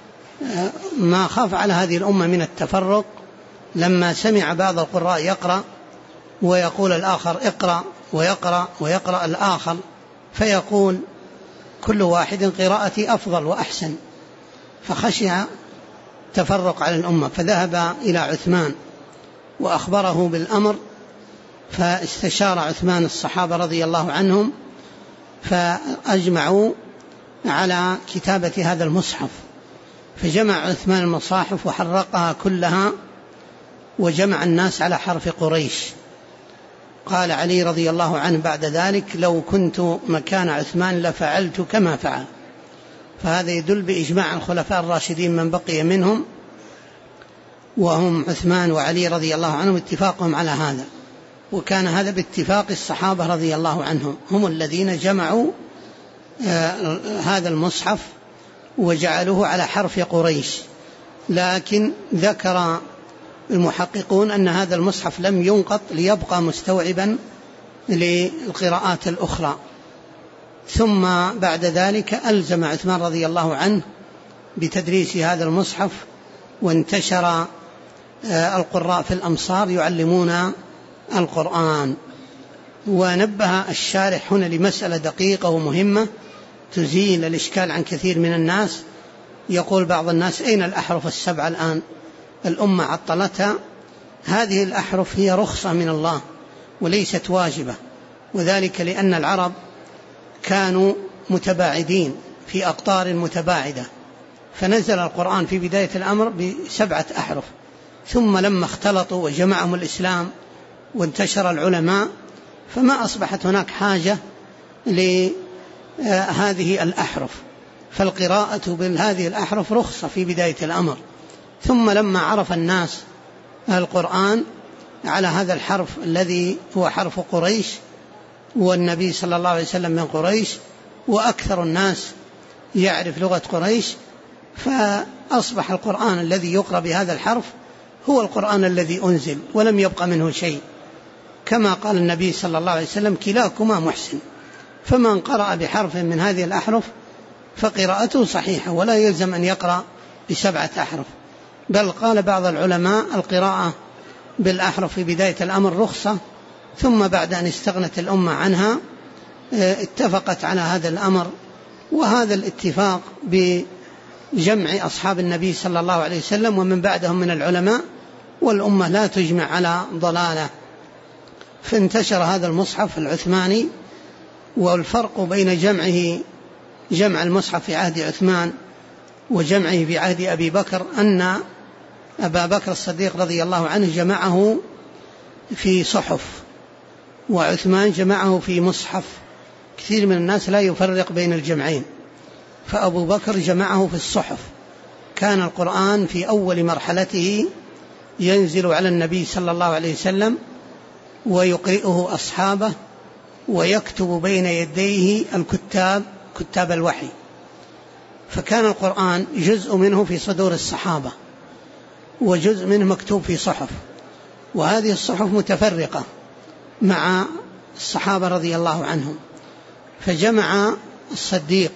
ما خاف على هذه الأمة من التفرق، لما سمع بعض القراء يقرأ ويقول الآخر اقرأ ويقرأ ويقرأ الآخر، فيقول كل واحد قراءتي أفضل وأحسن، فخشي تفرق على الأمة، فذهب إلى عثمان وأخبره بالأمر، فاستشار عثمان الصحابة رضي الله عنهم فأجمعوا على كتابة هذا المصحف، فجمع عثمان المصاحف وحرقها كلها وجمع الناس على حرف قريش. قال علي رضي الله عنه بعد ذلك: لو كنت مكان عثمان لفعلت كما فعل. فهذا يدل بإجماع الخلفاء الراشدين من بقي منهم، وهم عثمان وعلي رضي الله عنهم، اتفاقهم على هذا، وكان هذا باتفاق الصحابة رضي الله عنهم، هم الذين جمعوا هذا المصحف وجعلوه على حرف قريش. لكن ذكر المحققون أن هذا المصحف لم ينقط ليبقى مستوعبا للقراءات الأخرى. ثم بعد ذلك ألزم عثمان رضي الله عنه بتدريس هذا المصحف، وانتشر القراء في الأمصار يعلمون القرآن. ونبه الشارح هنا لمسألة دقيقة ومهمة تزيل الإشكال عن كثير من الناس. يقول بعض الناس: أين الأحرف 7 الآن؟ الأمة عطلتها. هذه الأحرف هي رخصة من الله وليست واجبة، وذلك لأن العرب كانوا متباعدين في أقطار متباعدة، فنزل القرآن في بداية الأمر ب7 أحرف، ثم لما اختلطوا وجمعهم الإسلام وانتشر العلماء فما أصبحت هناك حاجة لهذه الأحرف، فالقراءة بهذه الأحرف رخصة في بداية الأمر. ثم لما عرف الناس القرآن على هذا الحرف الذي هو حرف قريش، والنبي صلى الله عليه وسلم من قريش، وأكثر الناس يعرف لغة قريش، فأصبح القرآن الذي يقرأ بهذا الحرف هو القرآن الذي أنزل ولم يبق منه شيء، كما قال النبي صلى الله عليه وسلم: كلاكما محسن. فمن قرأ بحرف من هذه الأحرف فقراءته صحيحة، ولا يلزم أن يقرأ ب7 أحرف. بل قال بعض العلماء: القراءة بالأحرف في بداية الأمر رخصة، ثم بعد أن استغنت الأمة عنها اتفقت على هذا الأمر. وهذا الاتفاق بجمع أصحاب النبي صلى الله عليه وسلم ومن بعدهم من العلماء، والأمة لا تجمع على ضلالة. فانتشر هذا المصحف العثماني. والفرق بين جمع المصحف في عهد عثمان وجمعه في عهد أبي بكر أن أبا بكر الصديق رضي الله عنه جمعه في صحف، وعثمان جمعه في مصحف. كثير من الناس لا يفرق بين الجمعين، فأبو بكر جمعه في الصحف. كان القرآن في أول مرحلته ينزل على النبي صلى الله عليه وسلم ويقرئه أصحابه، ويكتب بين يديه كتاب الوحي. فكان القرآن جزء منه في صدور الصحابة، وجزء منه مكتوب في صحف، وهذه الصحف متفرقة مع الصحابة رضي الله عنهم. فجمع الصديق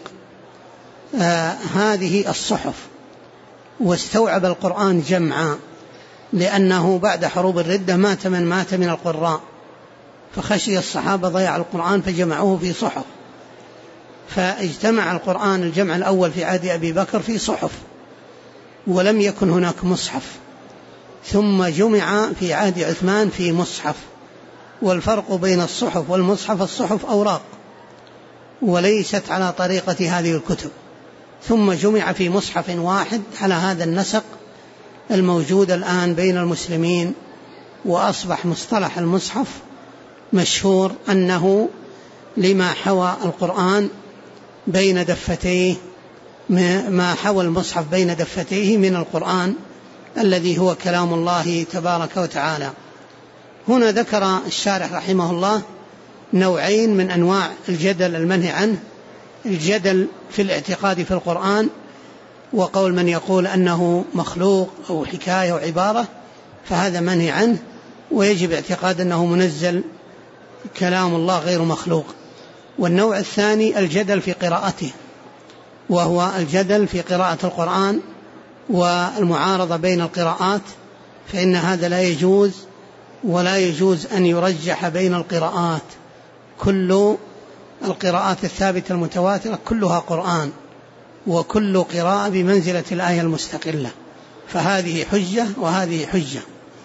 هذه الصحف واستوعب القرآن جمعا، لأنه بعد حروب الردة مات من القراء، فخشي الصحابة ضياع القرآن فجمعوه في صحف. فاجتمع القرآن الجمع الأول في عهد أبي بكر في صحف، ولم يكن هناك مصحف، ثم جمع في عهد عثمان في مصحف. والفرق بين الصحف والمصحف: الصحف أوراق وليست على طريقة هذه الكتب، ثم جمع في مصحف واحد على هذا النسق الموجود الآن بين المسلمين. وأصبح مصطلح المصحف مشهور أنه لما حوى القرآن بين دفتيه، ما حوى المصحف بين دفتيه من القرآن الذي هو كلام الله تبارك وتعالى. هنا ذكر الشارح رحمه الله نوعين من أنواع الجدل المنهي عنه: الجدل في الاعتقاد في القرآن، وقول من يقول أنه مخلوق أو حكاية أو عبارة، فهذا منهي عنه، ويجب اعتقاد أنه منزل كلام الله غير مخلوق. والنوع الثاني الجدل في قراءته، وهو الجدل في قراءة القرآن والمعارضة بين القراءات، فإن هذا لا يجوز، ولا يجوز أن يرجح بين القراءات. كل القراءات الثابتة المتواترة كلها قرآن، وكل قراءة بمنزلة الآية المستقلة، فهذه حجة وهذه حجة.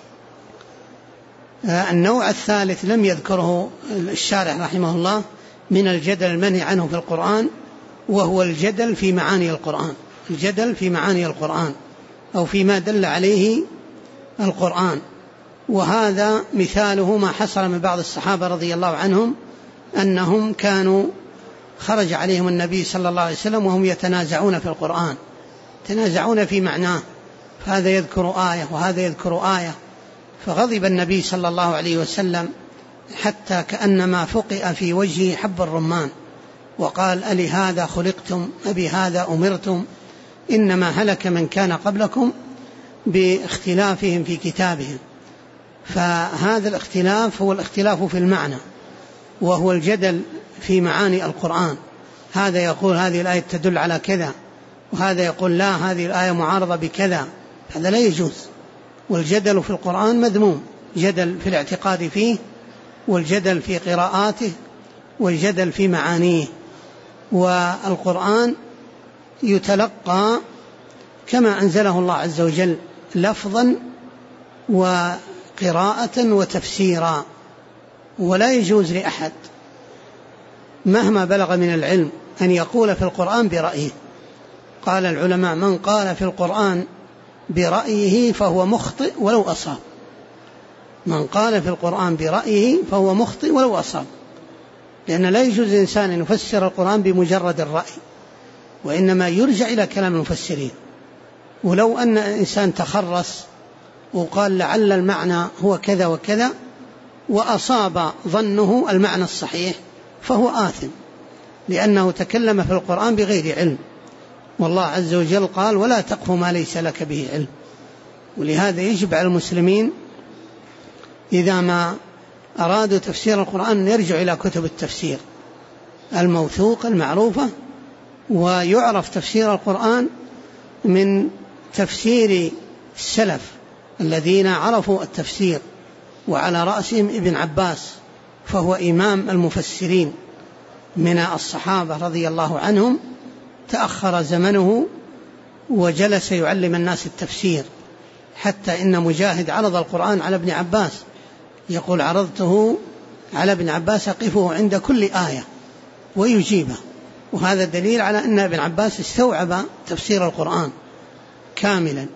النوع الثالث لم يذكره الشارح رحمه الله من الجدل المنهي عنه في القرآن، وهو الجدل في معاني القرآن، الجدل في معاني القرآن أو فيما دل عليه القرآن. وهذا مثاله ما حصل من بعض الصحابة رضي الله عنهم، أنهم كانوا خرج عليهم النبي صلى الله عليه وسلم وهم يتنازعون في القرآن، يتنازعون في معناه، فهذا يذكر آية وهذا يذكر آية، فغضب النبي صلى الله عليه وسلم حتى كأنما فقئ في وجهه حب الرمان، وقال: ألهذا خلقتم أبهذا أمرتم؟ إنما هلك من كان قبلكم باختلافهم في كتابهم. فهذا الاختلاف هو الاختلاف في المعنى، وهو الجدل في معاني القرآن. هذا يقول هذه الآية تدل على كذا، وهذا يقول لا، هذه الآية معارضة بكذا، هذا لا يجوز. والجدل في القرآن مذموم: جدل في الاعتقاد فيه، والجدل في قراءاته، والجدل في معانيه. والقرآن يتلقى كما أنزله الله عز وجل لفظا وقراءة وتفسيرا، ولا يجوز لأحد مهما بلغ من العلم أن يقول في القرآن برأيه. قال العلماء: من قال في القرآن برأيه فهو مخطئ ولو أصاب. من قال في القرآن برأيه فهو مخطئ ولو أصاب، لأن لا يجوز للإنسان أن يفسر القرآن بمجرد الرأي، وإنما يرجع إلى كلام المفسرين. ولو أن إنسان تخرص وقال لعل المعنى هو كذا وكذا وأصاب ظنه المعنى الصحيح فهو آثم، لأنه تكلم في القرآن بغير علم، والله عز وجل قال ولا تقف ما ليس لك به علم. ولهذا يجب على المسلمين إذا ما أرادوا تفسير القرآن أن يرجعوا إلى كتب التفسير الموثوقة المعروفة، ويعرف تفسير القرآن من تفسير السلف الذين عرفوا التفسير، وعلى رأسهم ابن عباس، فهو إمام المفسرين من الصحابة رضي الله عنهم، تأخر زمنه وجلس يعلم الناس التفسير، حتى إن مجاهد عرض القرآن على ابن عباس، يقول عرضته على ابن عباس أقفه عند كل آية ويجيبه. وهذا دليل على أن ابن عباس استوعب تفسير القرآن كاملا،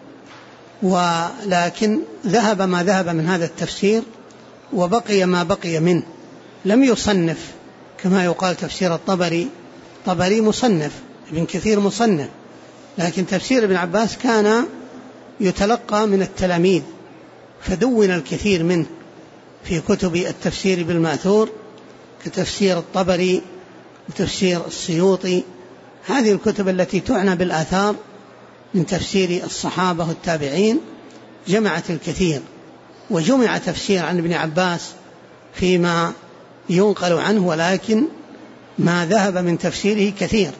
ولكن ذهب ما ذهب من هذا التفسير وبقي ما بقي منه. لم يصنف كما يقال تفسير الطبري، طبري مصنف، ابن كثير مصنف، لكن تفسير ابن عباس كان يتلقى من التلاميذ، فدون الكثير منه في كتب التفسير بالمأثور كتفسير الطبري وتفسير السيوطي. هذه الكتب التي تعنى بالآثار من تفسير الصحابة والتابعين جمعت الكثير، وجمع تفسير عن ابن عباس فيما ينقل عنه، ولكن ما ذهب من تفسيره كثير.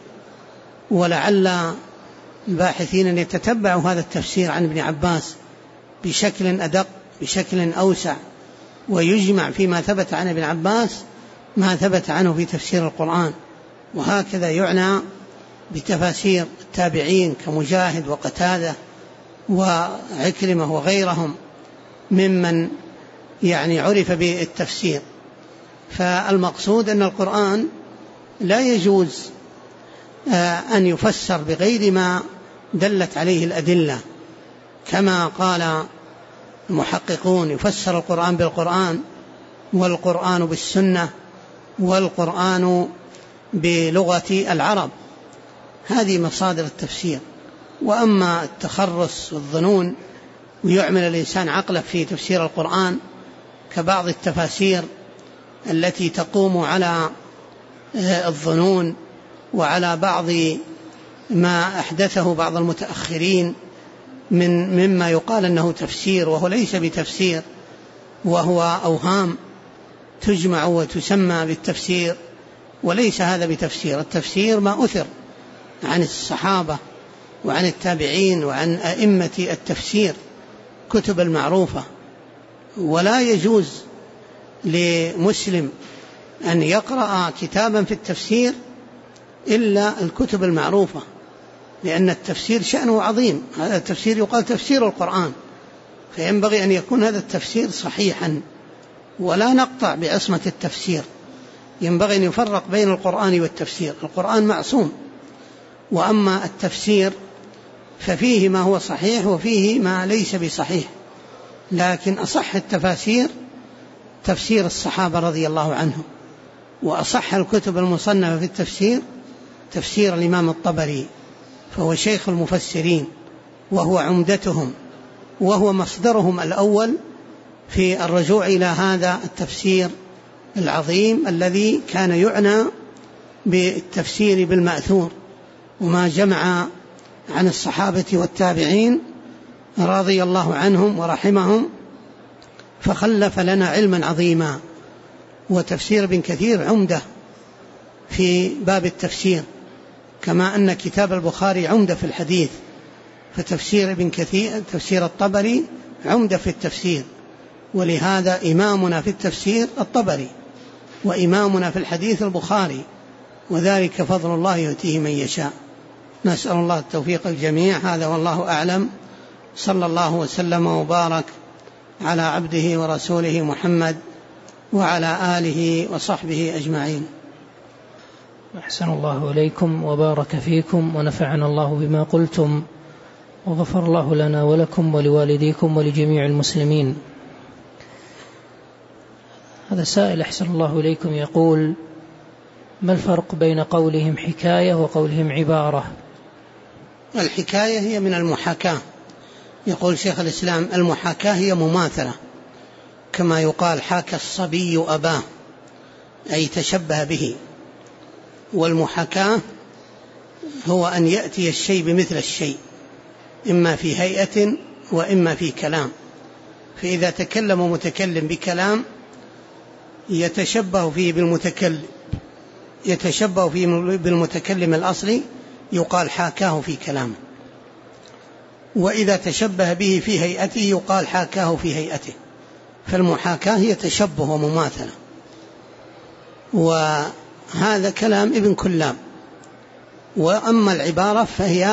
ولعل الباحثين أن يتتبعوا هذا التفسير عن ابن عباس بشكل أدق، بشكل أوسع، ويجمع فيما ثبت عن ابن عباس ما ثبت عنه في تفسير القرآن. وهكذا يعنى بتفاسير التابعين كمجاهد وقتادة وعكرمة وغيرهم ممن عرف بالتفسير. فالمقصود أن القرآن لا يجوز أن يفسر بغير ما دلت عليه الأدلة، كما قال المحققون يفسر القرآن بالقرآن، والقرآن بالسنة، والقرآن بلغة العرب. هذه مصادر التفسير. وأما التخرص والظنون ويعمل الإنسان عقله في تفسير القرآن كبعض التفاسير التي تقوم على الظنون وعلى بعض ما أحدثه بعض المتأخرين مما يقال أنه تفسير وهو ليس بتفسير، وهو أوهام تجمع وتسمى بالتفسير، وليس هذا بتفسير. التفسير ما أثر عن الصحابة وعن التابعين وعن أئمة التفسير كتب المعروفة. ولا يجوز لمسلم أن يقرأ كتابا في التفسير إلا الكتب المعروفة، لأن التفسير شأنه عظيم. هذا التفسير يقال تفسير القرآن، فينبغي أن يكون هذا التفسير صحيحا، ولا نقطع بعصمة التفسير. ينبغي أن يفرق بين القرآن والتفسير. القرآن معصوم، وأما التفسير ففيه ما هو صحيح وفيه ما ليس بصحيح. لكن أصح التفاسير تفسير الصحابة رضي الله عنهم، وأصح الكتب المصنفة في التفسير تفسير الإمام الطبري، فهو شيخ المفسرين وهو عمدتهم وهو مصدرهم الأول في الرجوع إلى هذا التفسير العظيم الذي كان يعنى بالتفسير بالمأثور وما جمع عن الصحابة والتابعين رضي الله عنهم ورحمهم، فخلف لنا علما عظيما. وتفسير ابن كثير عمدة في باب التفسير، كما أن كتاب البخاري عمدة في الحديث، فتفسير ابن كثير تفسير الطبري عمدة في التفسير. ولهذا إمامنا في التفسير الطبري، وإمامنا في الحديث البخاري، وذلك فضل الله يؤتيه من يشاء. نسأل الله التوفيق الجميع. هذا والله أعلم. صلى الله وسلم وبارك على عبده ورسوله محمد وعلى آله وصحبه أجمعين. أحسن الله إليكم وبارك فيكم، ونفعنا الله بما قلتم، وغفر الله لنا ولكم ولوالديكم ولجميع المسلمين. هذا سائل أحسن الله إليكم يقول: ما الفرق بين قولهم حكاية وقولهم عبارة؟ الحكاية هي من المحاكاة، يقول شيخ الإسلام المحاكاة هي مماثلة، كما يقال حاكى الصبي أباه، أي تشبه به. والمحاكاة هو أن يأتي الشيء بمثل الشيء، إما في هيئة وإما في كلام. فإذا تكلم متكلم بكلام يتشبه فيه بالمتكلم الأصلي يقال حاكاه في كلامه، وإذا تشبه به في هيئته يقال حاكاه في هيئته. فالمحاكاة هي تشبه ومماثلة، وهذا كلام ابن كلاب. وأما العبارة فهي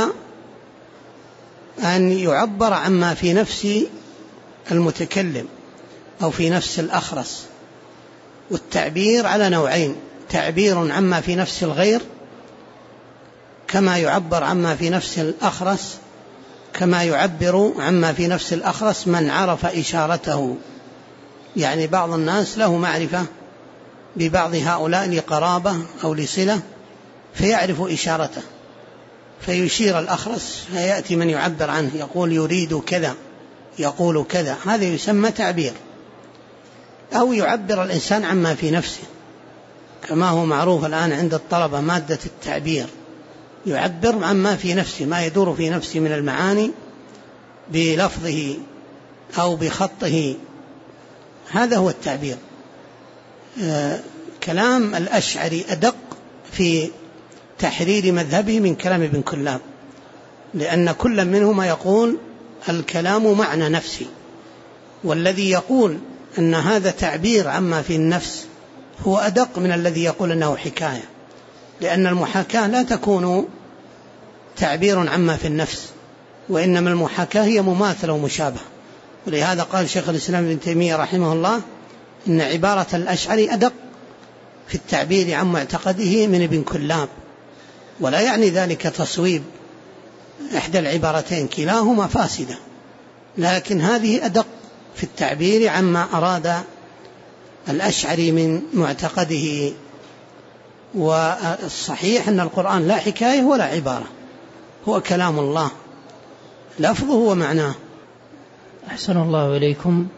أن يعبر عما في نفس المتكلم أو في نفس الأخرس. والتعبير على نوعين: تعبير عما في نفس الغير كما يعبر عما في نفس الأخرس، كما يعبر عما في نفس الأخرس من عرف إشارته. يعني بعض الناس له معرفة ببعض هؤلاء لقرابة أو لصلة فيعرف إشارته فيشير الأخرس، فيأتي من يعبر عنه يقول يريد كذا، يقول كذا، هذا يسمى تعبير. أو يعبر الإنسان عما في نفسه، كما هو معروف الآن عند الطلبة مادة التعبير، يعبر عما في نفسه، ما يدور في نفسه من المعاني بلفظه أو بخطه، هذا هو التعبير. كلام الأشعري أدق في تحرير مذهبه من كلام ابن كلاب، لأن كل منهما يقول الكلام معنى نفسي، والذي يقول أن هذا تعبير عما في النفس هو أدق من الذي يقول أنه حكاية، لأن المحاكاة لا تكون تعبير عما في النفس، وإنما المحاكاة هي مماثلة ومشابهة. ولهذا قال شيخ الإسلام ابن تيمية رحمه الله إن عبارة الأشعري أدق في التعبير عن معتقده من ابن كلاب، ولا يعني ذلك تصويب إحدى العبارتين، كلاهما فاسدة، لكن هذه أدق في التعبير عما أراد الأشعري من معتقده. والصحيح أن القرآن لا حكاية ولا عبارة، هو كلام الله لفظه ومعناه. أحسن الله إليكم.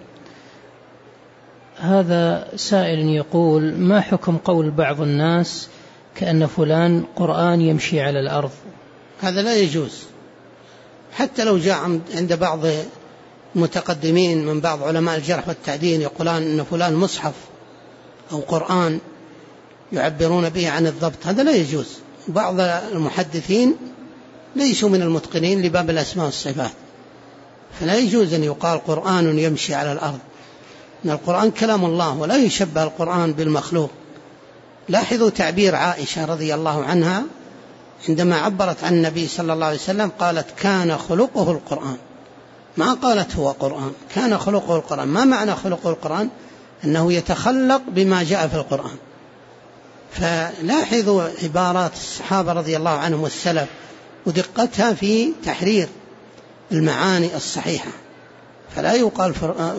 هذا سائل يقول: ما حكم قول بعض الناس كأن فلان قرآن يمشي على الأرض؟ هذا لا يجوز، حتى لو جاء عند بعض متقدمين من بعض علماء الجرح والتعديل يقولان أن فلان مصحف أو قرآن يعبرون به عن الضبط، هذا لا يجوز. بعض المحدثين ليسوا من المتقنين لباب الأسماء والصفات، فلا يجوز أن يقال قرآن يمشي على الأرض، إن القرآن كلام الله ولا يشبه القرآن بالمخلوق. لاحظوا تعبير عائشة رضي الله عنها عندما عبرت عن النبي صلى الله عليه وسلم قالت كان خلقه القرآن، ما قالت هو قرآن، كان خلقه القرآن. ما معنى خلقه القرآن؟ أنه يتخلق بما جاء في القرآن. فلاحظوا عبارات الصحابة رضي الله عنهم والسلف ودقتها في تحرير المعاني الصحيحة، فلا يقال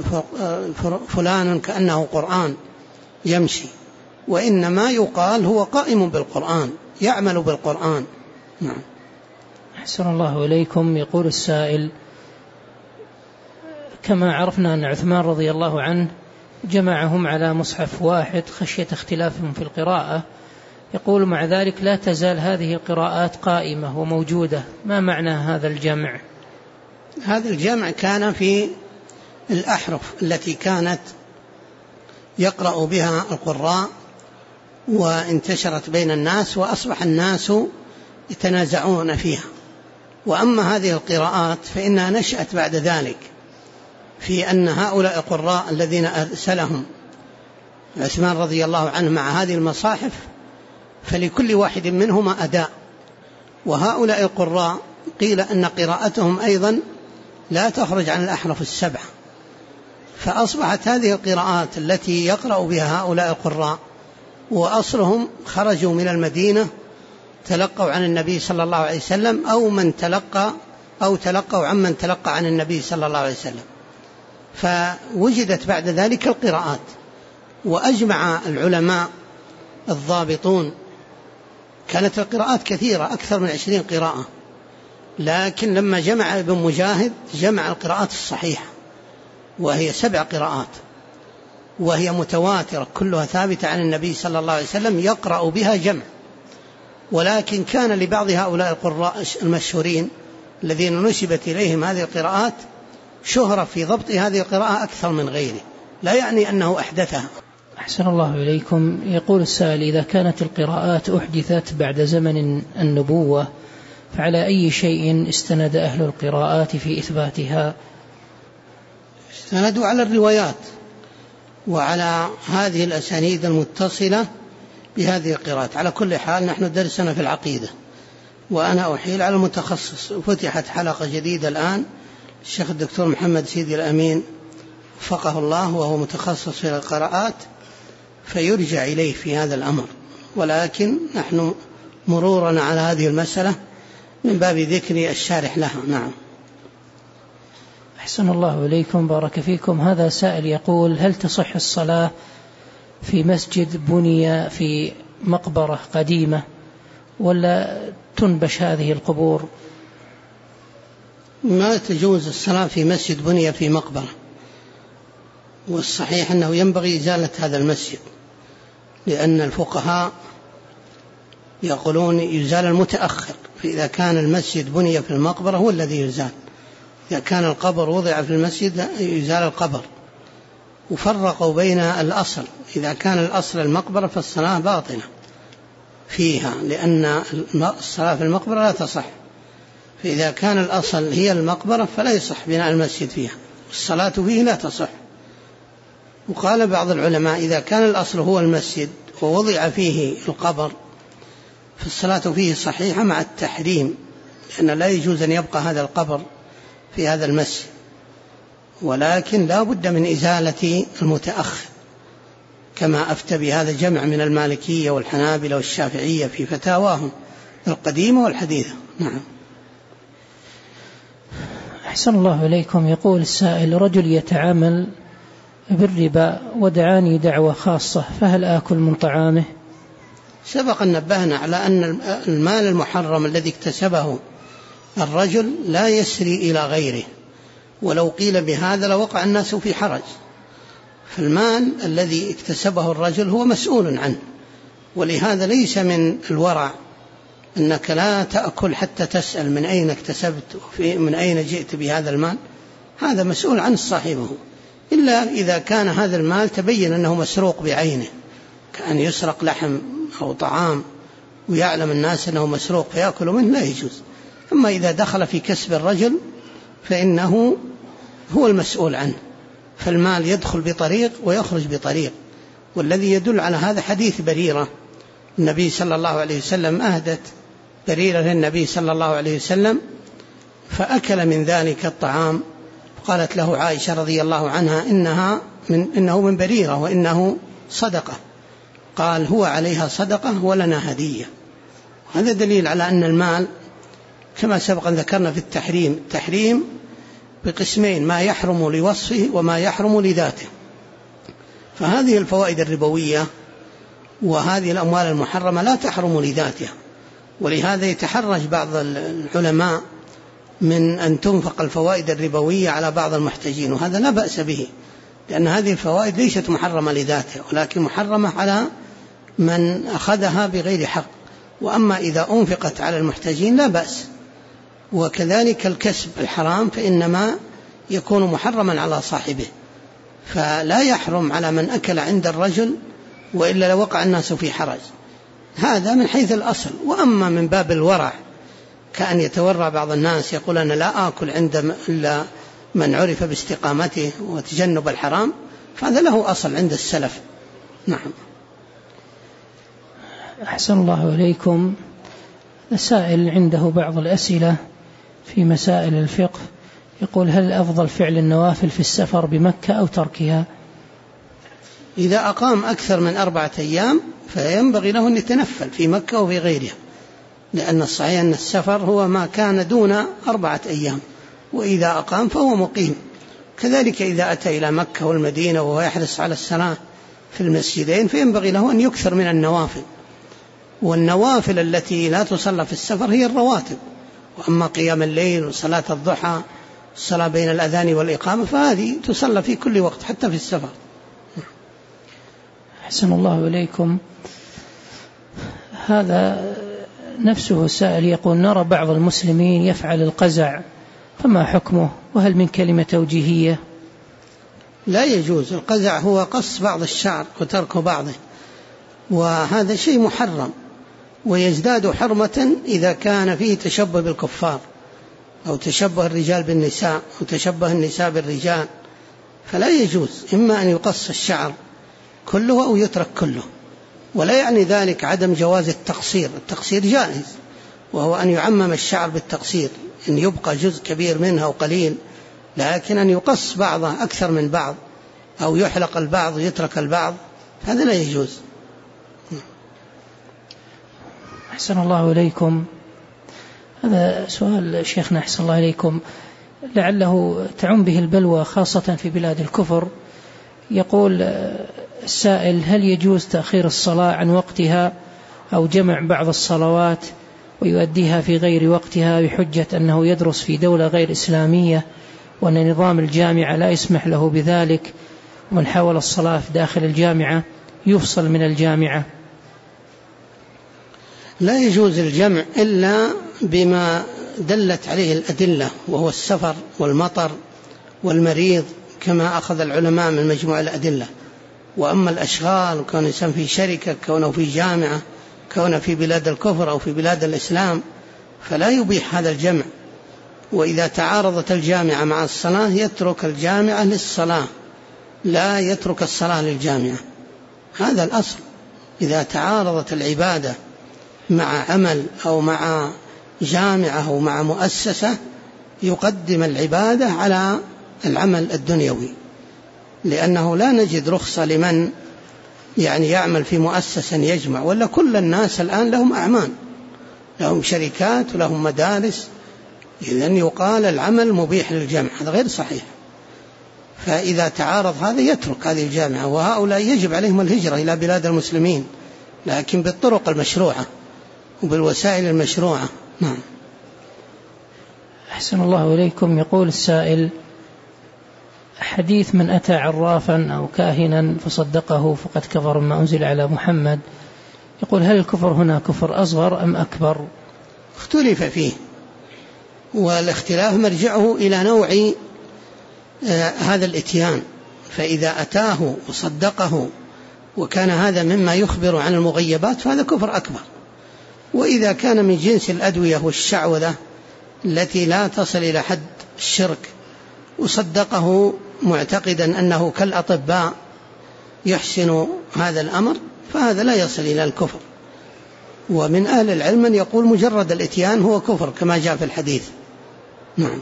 فلان كأنه قرآن يمشي، وإنما يقال هو قائم بالقرآن يعمل بالقرآن. نعم. أحسن الله إليكم. يقول السائل: كما عرفنا أن عثمان رضي الله عنه جمعهم على مصحف واحد خشية اختلافهم في القراءة، يقول مع ذلك لا تزال هذه القراءات قائمة وموجودة، ما معنى هذا الجمع؟ هذا الجمع كان في الأحرف التي كانت يقرأ بها القراء وانتشرت بين الناس وأصبح الناس يتنازعون فيها. وأما هذه القراءات فإنها نشأت بعد ذلك في أن هؤلاء القراء الذين أرسلهم عثمان رضي الله عنه مع هذه المصاحف فلكل واحد منهما أداء، وهؤلاء القراء قيل أن قراءتهم أيضا لا تخرج عن الأحرف السبعة، فأصبحت هذه القراءات التي يقرأ بها هؤلاء القراء وأصلهم خرجوا من المدينة تلقوا عن النبي صلى الله عليه وسلم أو تلقوا عمن تلقى عن النبي صلى الله عليه وسلم، فوجدت بعد ذلك القراءات. وأجمع العلماء الضابطون كانت القراءات كثيرة أكثر من 20 قراءة، لكن لما جمع ابن مجاهد جمع القراءات الصحيحة وهي 7 قراءات، وهي متواترة كلها ثابتة عن النبي صلى الله عليه وسلم يقرأ بها جمع. ولكن كان لبعض هؤلاء القراء المشهورين الذين نسبت إليهم هذه القراءات شهرة في ضبط هذه القراءة أكثر من غيره، لا يعني أنه أحدثها. أحسن الله إليكم. يقول السائل: إذا كانت القراءات أحدثت بعد زمن النبوة فعلى أي شيء استند أهل القراءات في إثباتها؟ استندوا على الروايات وعلى هذه الأسانيد المتصلة بهذه القراءات. على كل حال نحن درسنا في العقيدة وأنا أحيل على المتخصص، فتحت حلقة جديدة الآن الشيخ الدكتور محمد سيدي الأمين وفقه الله، وهو متخصص في القراءات، فيرجع إليه في هذا الأمر. ولكن نحن مرورنا على هذه المسألة من باب ذكر الشارح لها. نعم. أحسن الله إليكم، بارك فيكم. هذا سائل يقول: هل تصح الصلاة في مسجد بني في مقبرة قديمة ولا تنبش هذه القبور؟ ما تجوز الصلاة في مسجد بني في مقبرة، والصحيح أنه ينبغي إزالة هذا المسجد، لأن الفقهاء يقولون يزال المتأخر، فإذا كان المسجد بني في المقبرة هو الذي يزال، إذا كان القبر وضع في المسجد يزال القبر. وفرقوا بين الأصل، إذا كان الأصل المقبرة فالصلاة باطلة فيها، لأن الصلاة في المقبرة لا تصح، فإذا كان الأصل هي المقبرة فلا يصح بناء المسجد فيها، الصلاة فيه لا تصح. وقال بعض العلماء: إذا كان الأصل هو المسجد ووضع فيه القبر فالصلاة فيه صحيحة مع التحريم، لأن لا يجوز أن يبقى هذا القبر في هذا المسجد، ولكن لا بد من إزالة المتأخر، كما أفتى بهذا جمع من المالكية والحنابلة والشافعية في فتاواهم القديمة والحديثة. نعم. أحسن الله إليكم. يقول السائل: رجل يتعامل بالربا ودعاني دعوة خاصة، فهل آكل من طعامه؟ سبق أن نبهنا على أن المال المحرم الذي اكتسبه الرجل لا يسري إلى غيره، ولو قيل بهذا لوقع الناس في حرج. فالمال الذي اكتسبه الرجل هو مسؤول عنه، ولهذا ليس من الورع أنك لا تأكل حتى تسأل من أين اكتسبت من أين جئت بهذا المال، هذا مسؤول عن صاحبه، إلا إذا كان هذا المال تبين أنه مسروق بعينه، كأن يسرق لحم أو طعام ويعلم الناس أنه مسروق فيأكل منه، لا يجوز. أما إذا دخل في كسب الرجل فإنه هو المسؤول عنه، فالمال يدخل بطريق ويخرج بطريق. والذي يدل على هذا حديث بريرة، النبي صلى الله عليه وسلم أهدت بريرة للنبي صلى الله عليه وسلم فأكل من ذلك الطعام، قالت له عائشة رضي الله عنها: إنه من بريرة وإنه صدقة. قال: هو عليها صدقة ولنا هدية. هذا دليل على أن المال كما سبق أن ذكرنا في التحريم بقسمين: ما يحرم لوصفه وما يحرم لذاته. فهذه الفوائد الربوية وهذه الأموال المحرمة لا تحرم لذاتها، ولهذا يتحرج بعض العلماء من أن تنفق الفوائد الربوية على بعض المحتاجين، وهذا لا بأس به، لأن هذه الفوائد ليست محرمة لذاتها، ولكن محرمة على من أخذها بغير حق. وأما إذا أنفقت على المحتاجين لا بأس. وكذلك الكسب الحرام فإنما يكون محرما على صاحبه، فلا يحرم على من أكل عند الرجل، وإلا لوقع الناس في حرج. هذا من حيث الأصل. وأما من باب الورع كأن يتورع بعض الناس يقول: أنا لا آكل عند إلا من عرف باستقامته وتجنب الحرام، فهذا له أصل عند السلف. نعم. أحسن الله إليكم. السائل عنده بعض الأسئلة في مسائل الفقه، يقول: هل أفضل فعل النوافل في السفر بمكة أو تركها؟ إذا أقام أكثر من 4 أيام فينبغي له أن يتنفل في مكة وفي غيرها، لأن الصحيح أن السفر هو ما كان دون 4 أيام، وإذا أقام فهو مقيم. كذلك إذا أتى إلى مكة والمدينة وهو يحرص على الصلاة في المسجدين فينبغي له أن يكثر من النوافل، والنوافل التي لا تصلى في السفر هي الرواتب، وأما قيام الليل وصلاة الضحى الصلاة بين الأذان والإقامة فهذه تصلى في كل وقت حتى في السفر. أحسن الله إليكم. هذا نفسه سائل يقول: نرى بعض المسلمين يفعل القزع، فما حكمه؟ وهل من كلمة توجيهية؟ لا يجوز. القزع هو قص بعض الشعر وترك بعضه، وهذا شيء محرم، ويزداد حرمة إذا كان فيه تشبه بالكفار أو تشبه الرجال بالنساء أو تشبه النساء بالرجال، فلا يجوز. إما أن يقص الشعر كله أو يترك كله، ولا يعني ذلك عدم جواز التقصير. التقصير جائز، وهو أن يعمم الشعر بالتقصير، أن يبقى جزء كبير منها وقليل، لكن أن يقص بعضه أكثر من بعض أو يحلق البعض ويترك البعض هذا لا يجوز. أحسن الله إليكم. هذا سؤال شيخنا أحسن الله إليكم لعله تعم به البلوى خاصة في بلاد الكفر. يقول السائل: هل يجوز تأخير الصلاة عن وقتها أو جمع بعض الصلوات ويؤديها في غير وقتها بحجة أنه يدرس في دولة غير إسلامية وأن نظام الجامعة لا يسمح له بذلك، ومن حاول الصلاة في داخل الجامعة يفصل من الجامعة؟ لا يجوز الجمع إلا بما دلت عليه الأدلة، وهو السفر والمطر والمريض، كما أخذ العلماء من مجموع الأدلة. وأما الأشغال، كون إنسان في شركة، كونه في جامعة، كونه في بلاد الكفر أو في بلاد الإسلام، فلا يبيح هذا الجمع. وإذا تعارضت الجامعة مع الصلاة يترك الجامعة للصلاة، لا يترك الصلاة للجامعة. هذا الأصل. إذا تعارضت العبادة مع عمل أو مع جامعة أو مع مؤسسة يقدم العبادة على العمل الدنيوي، لأنه لا نجد رخصة لمن يعمل في مؤسسة يجمع، ولا كل الناس الآن لهم أعمال، لهم شركات ولهم مدارس، إذن يقال العمل مبيح للجمع، هذا غير صحيح. فإذا تعارض هذا يترك هذه الجامعة، وهؤلاء يجب عليهم الهجرة إلى بلاد المسلمين، لكن بالطرق المشروعة وبالوسائل المشروعة. نعم. أحسن الله إليكم. يقول السائل: حديث من أتى عرافا أو كاهنا فصدقه فقد كفر ما أنزل على محمد، يقول: هل الكفر هنا كفر أصغر أم أكبر؟ اختلف فيه، والاختلاف مرجعه إلى نوع هذا الإتيان. فإذا أتاه وصدقه وكان هذا مما يخبر عن المغيبات فهذا كفر أكبر. وإذا كان من جنس الأدوية والشعوذة التي لا تصل إلى حد الشرك وصدقه معتقدا أنه كالأطباء يحسن هذا الأمر، فهذا لا يصل إلى الكفر. ومن أهل العلم من يقول مجرد الإتيان هو كفر كما جاء في الحديث. نعم.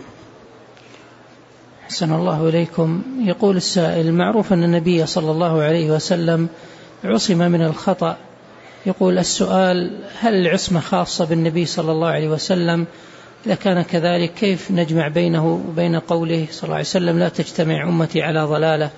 أحسن الله إليكم. يقول السائل: معروف أن النبي صلى الله عليه وسلم عصم من الخطأ. يقول السؤال: هل العصمة خاصة بالنبي صلى الله عليه وسلم؟ إذا كان كذلك كيف نجمع بينه وبين قوله صلى الله عليه وسلم: لا تجتمع أمتي على ضلالة؟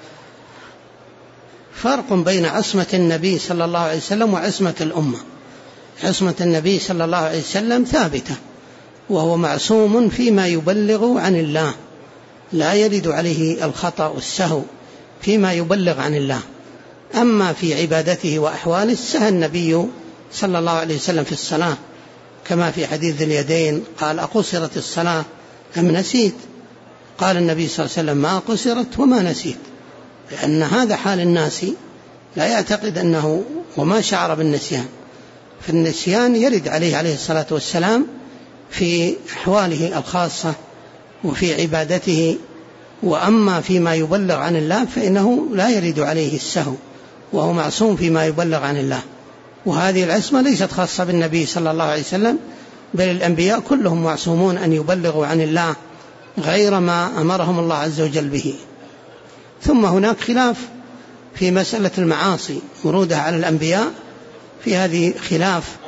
فرق بين عصمة النبي صلى الله عليه وسلم وعصمة الأمة. عصمة النبي صلى الله عليه وسلم ثابتة، وهو معصوم فيما يبلغ عن الله، لا يرد عليه الخطأ والسهو فيما يبلغ عن الله. أما في عبادته وأحواله سهى النبي صلى الله عليه وسلم في الصلاة، كما في حديث ذي اليدين قال: أقصرت الصلاة أم نسيت؟ قال النبي صلى الله عليه وسلم: ما قصرت وما نسيت، لأن هذا حال الناس، لا يعتقد أنه وما شعر بالنسيان. فالنسيان يرد عليه الصلاة والسلام في أحواله الخاصة وفي عبادته، وأما فيما يبلغ عن الله فإنه لا يرد عليه السهو، وهو معصوم فيما يبلغ عن الله. وهذه العصمة ليست خاصة بالنبي صلى الله عليه وسلم، بل الأنبياء كلهم معصومون أن يبلغوا عن الله غير ما أمرهم الله عز وجل به. ثم هناك خلاف في مسألة المعاصي ورودها على الأنبياء، في هذه خلاف